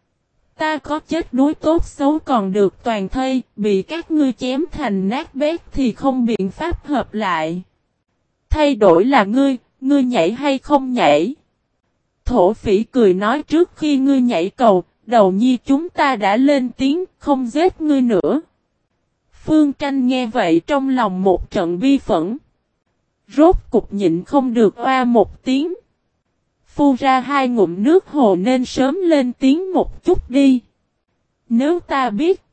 Ta có chết đuối tốt xấu còn được toàn thây, bị các ngươi chém thành nát bét thì không biện pháp hợp lại. Thay đổi là ngươi nhảy hay không nhảy? Thổ phỉ cười nói trước khi ngươi nhảy cầu, đầu nhi chúng ta đã lên tiếng, không giết ngươi nữa. Phương Tranh nghe vậy trong lòng một trận bi phẫn. Rốt cục nhịn không được oa một tiếng. Phu ra hai ngụm nước hồ nên sớm lên tiếng một chút đi. Nếu ta biết,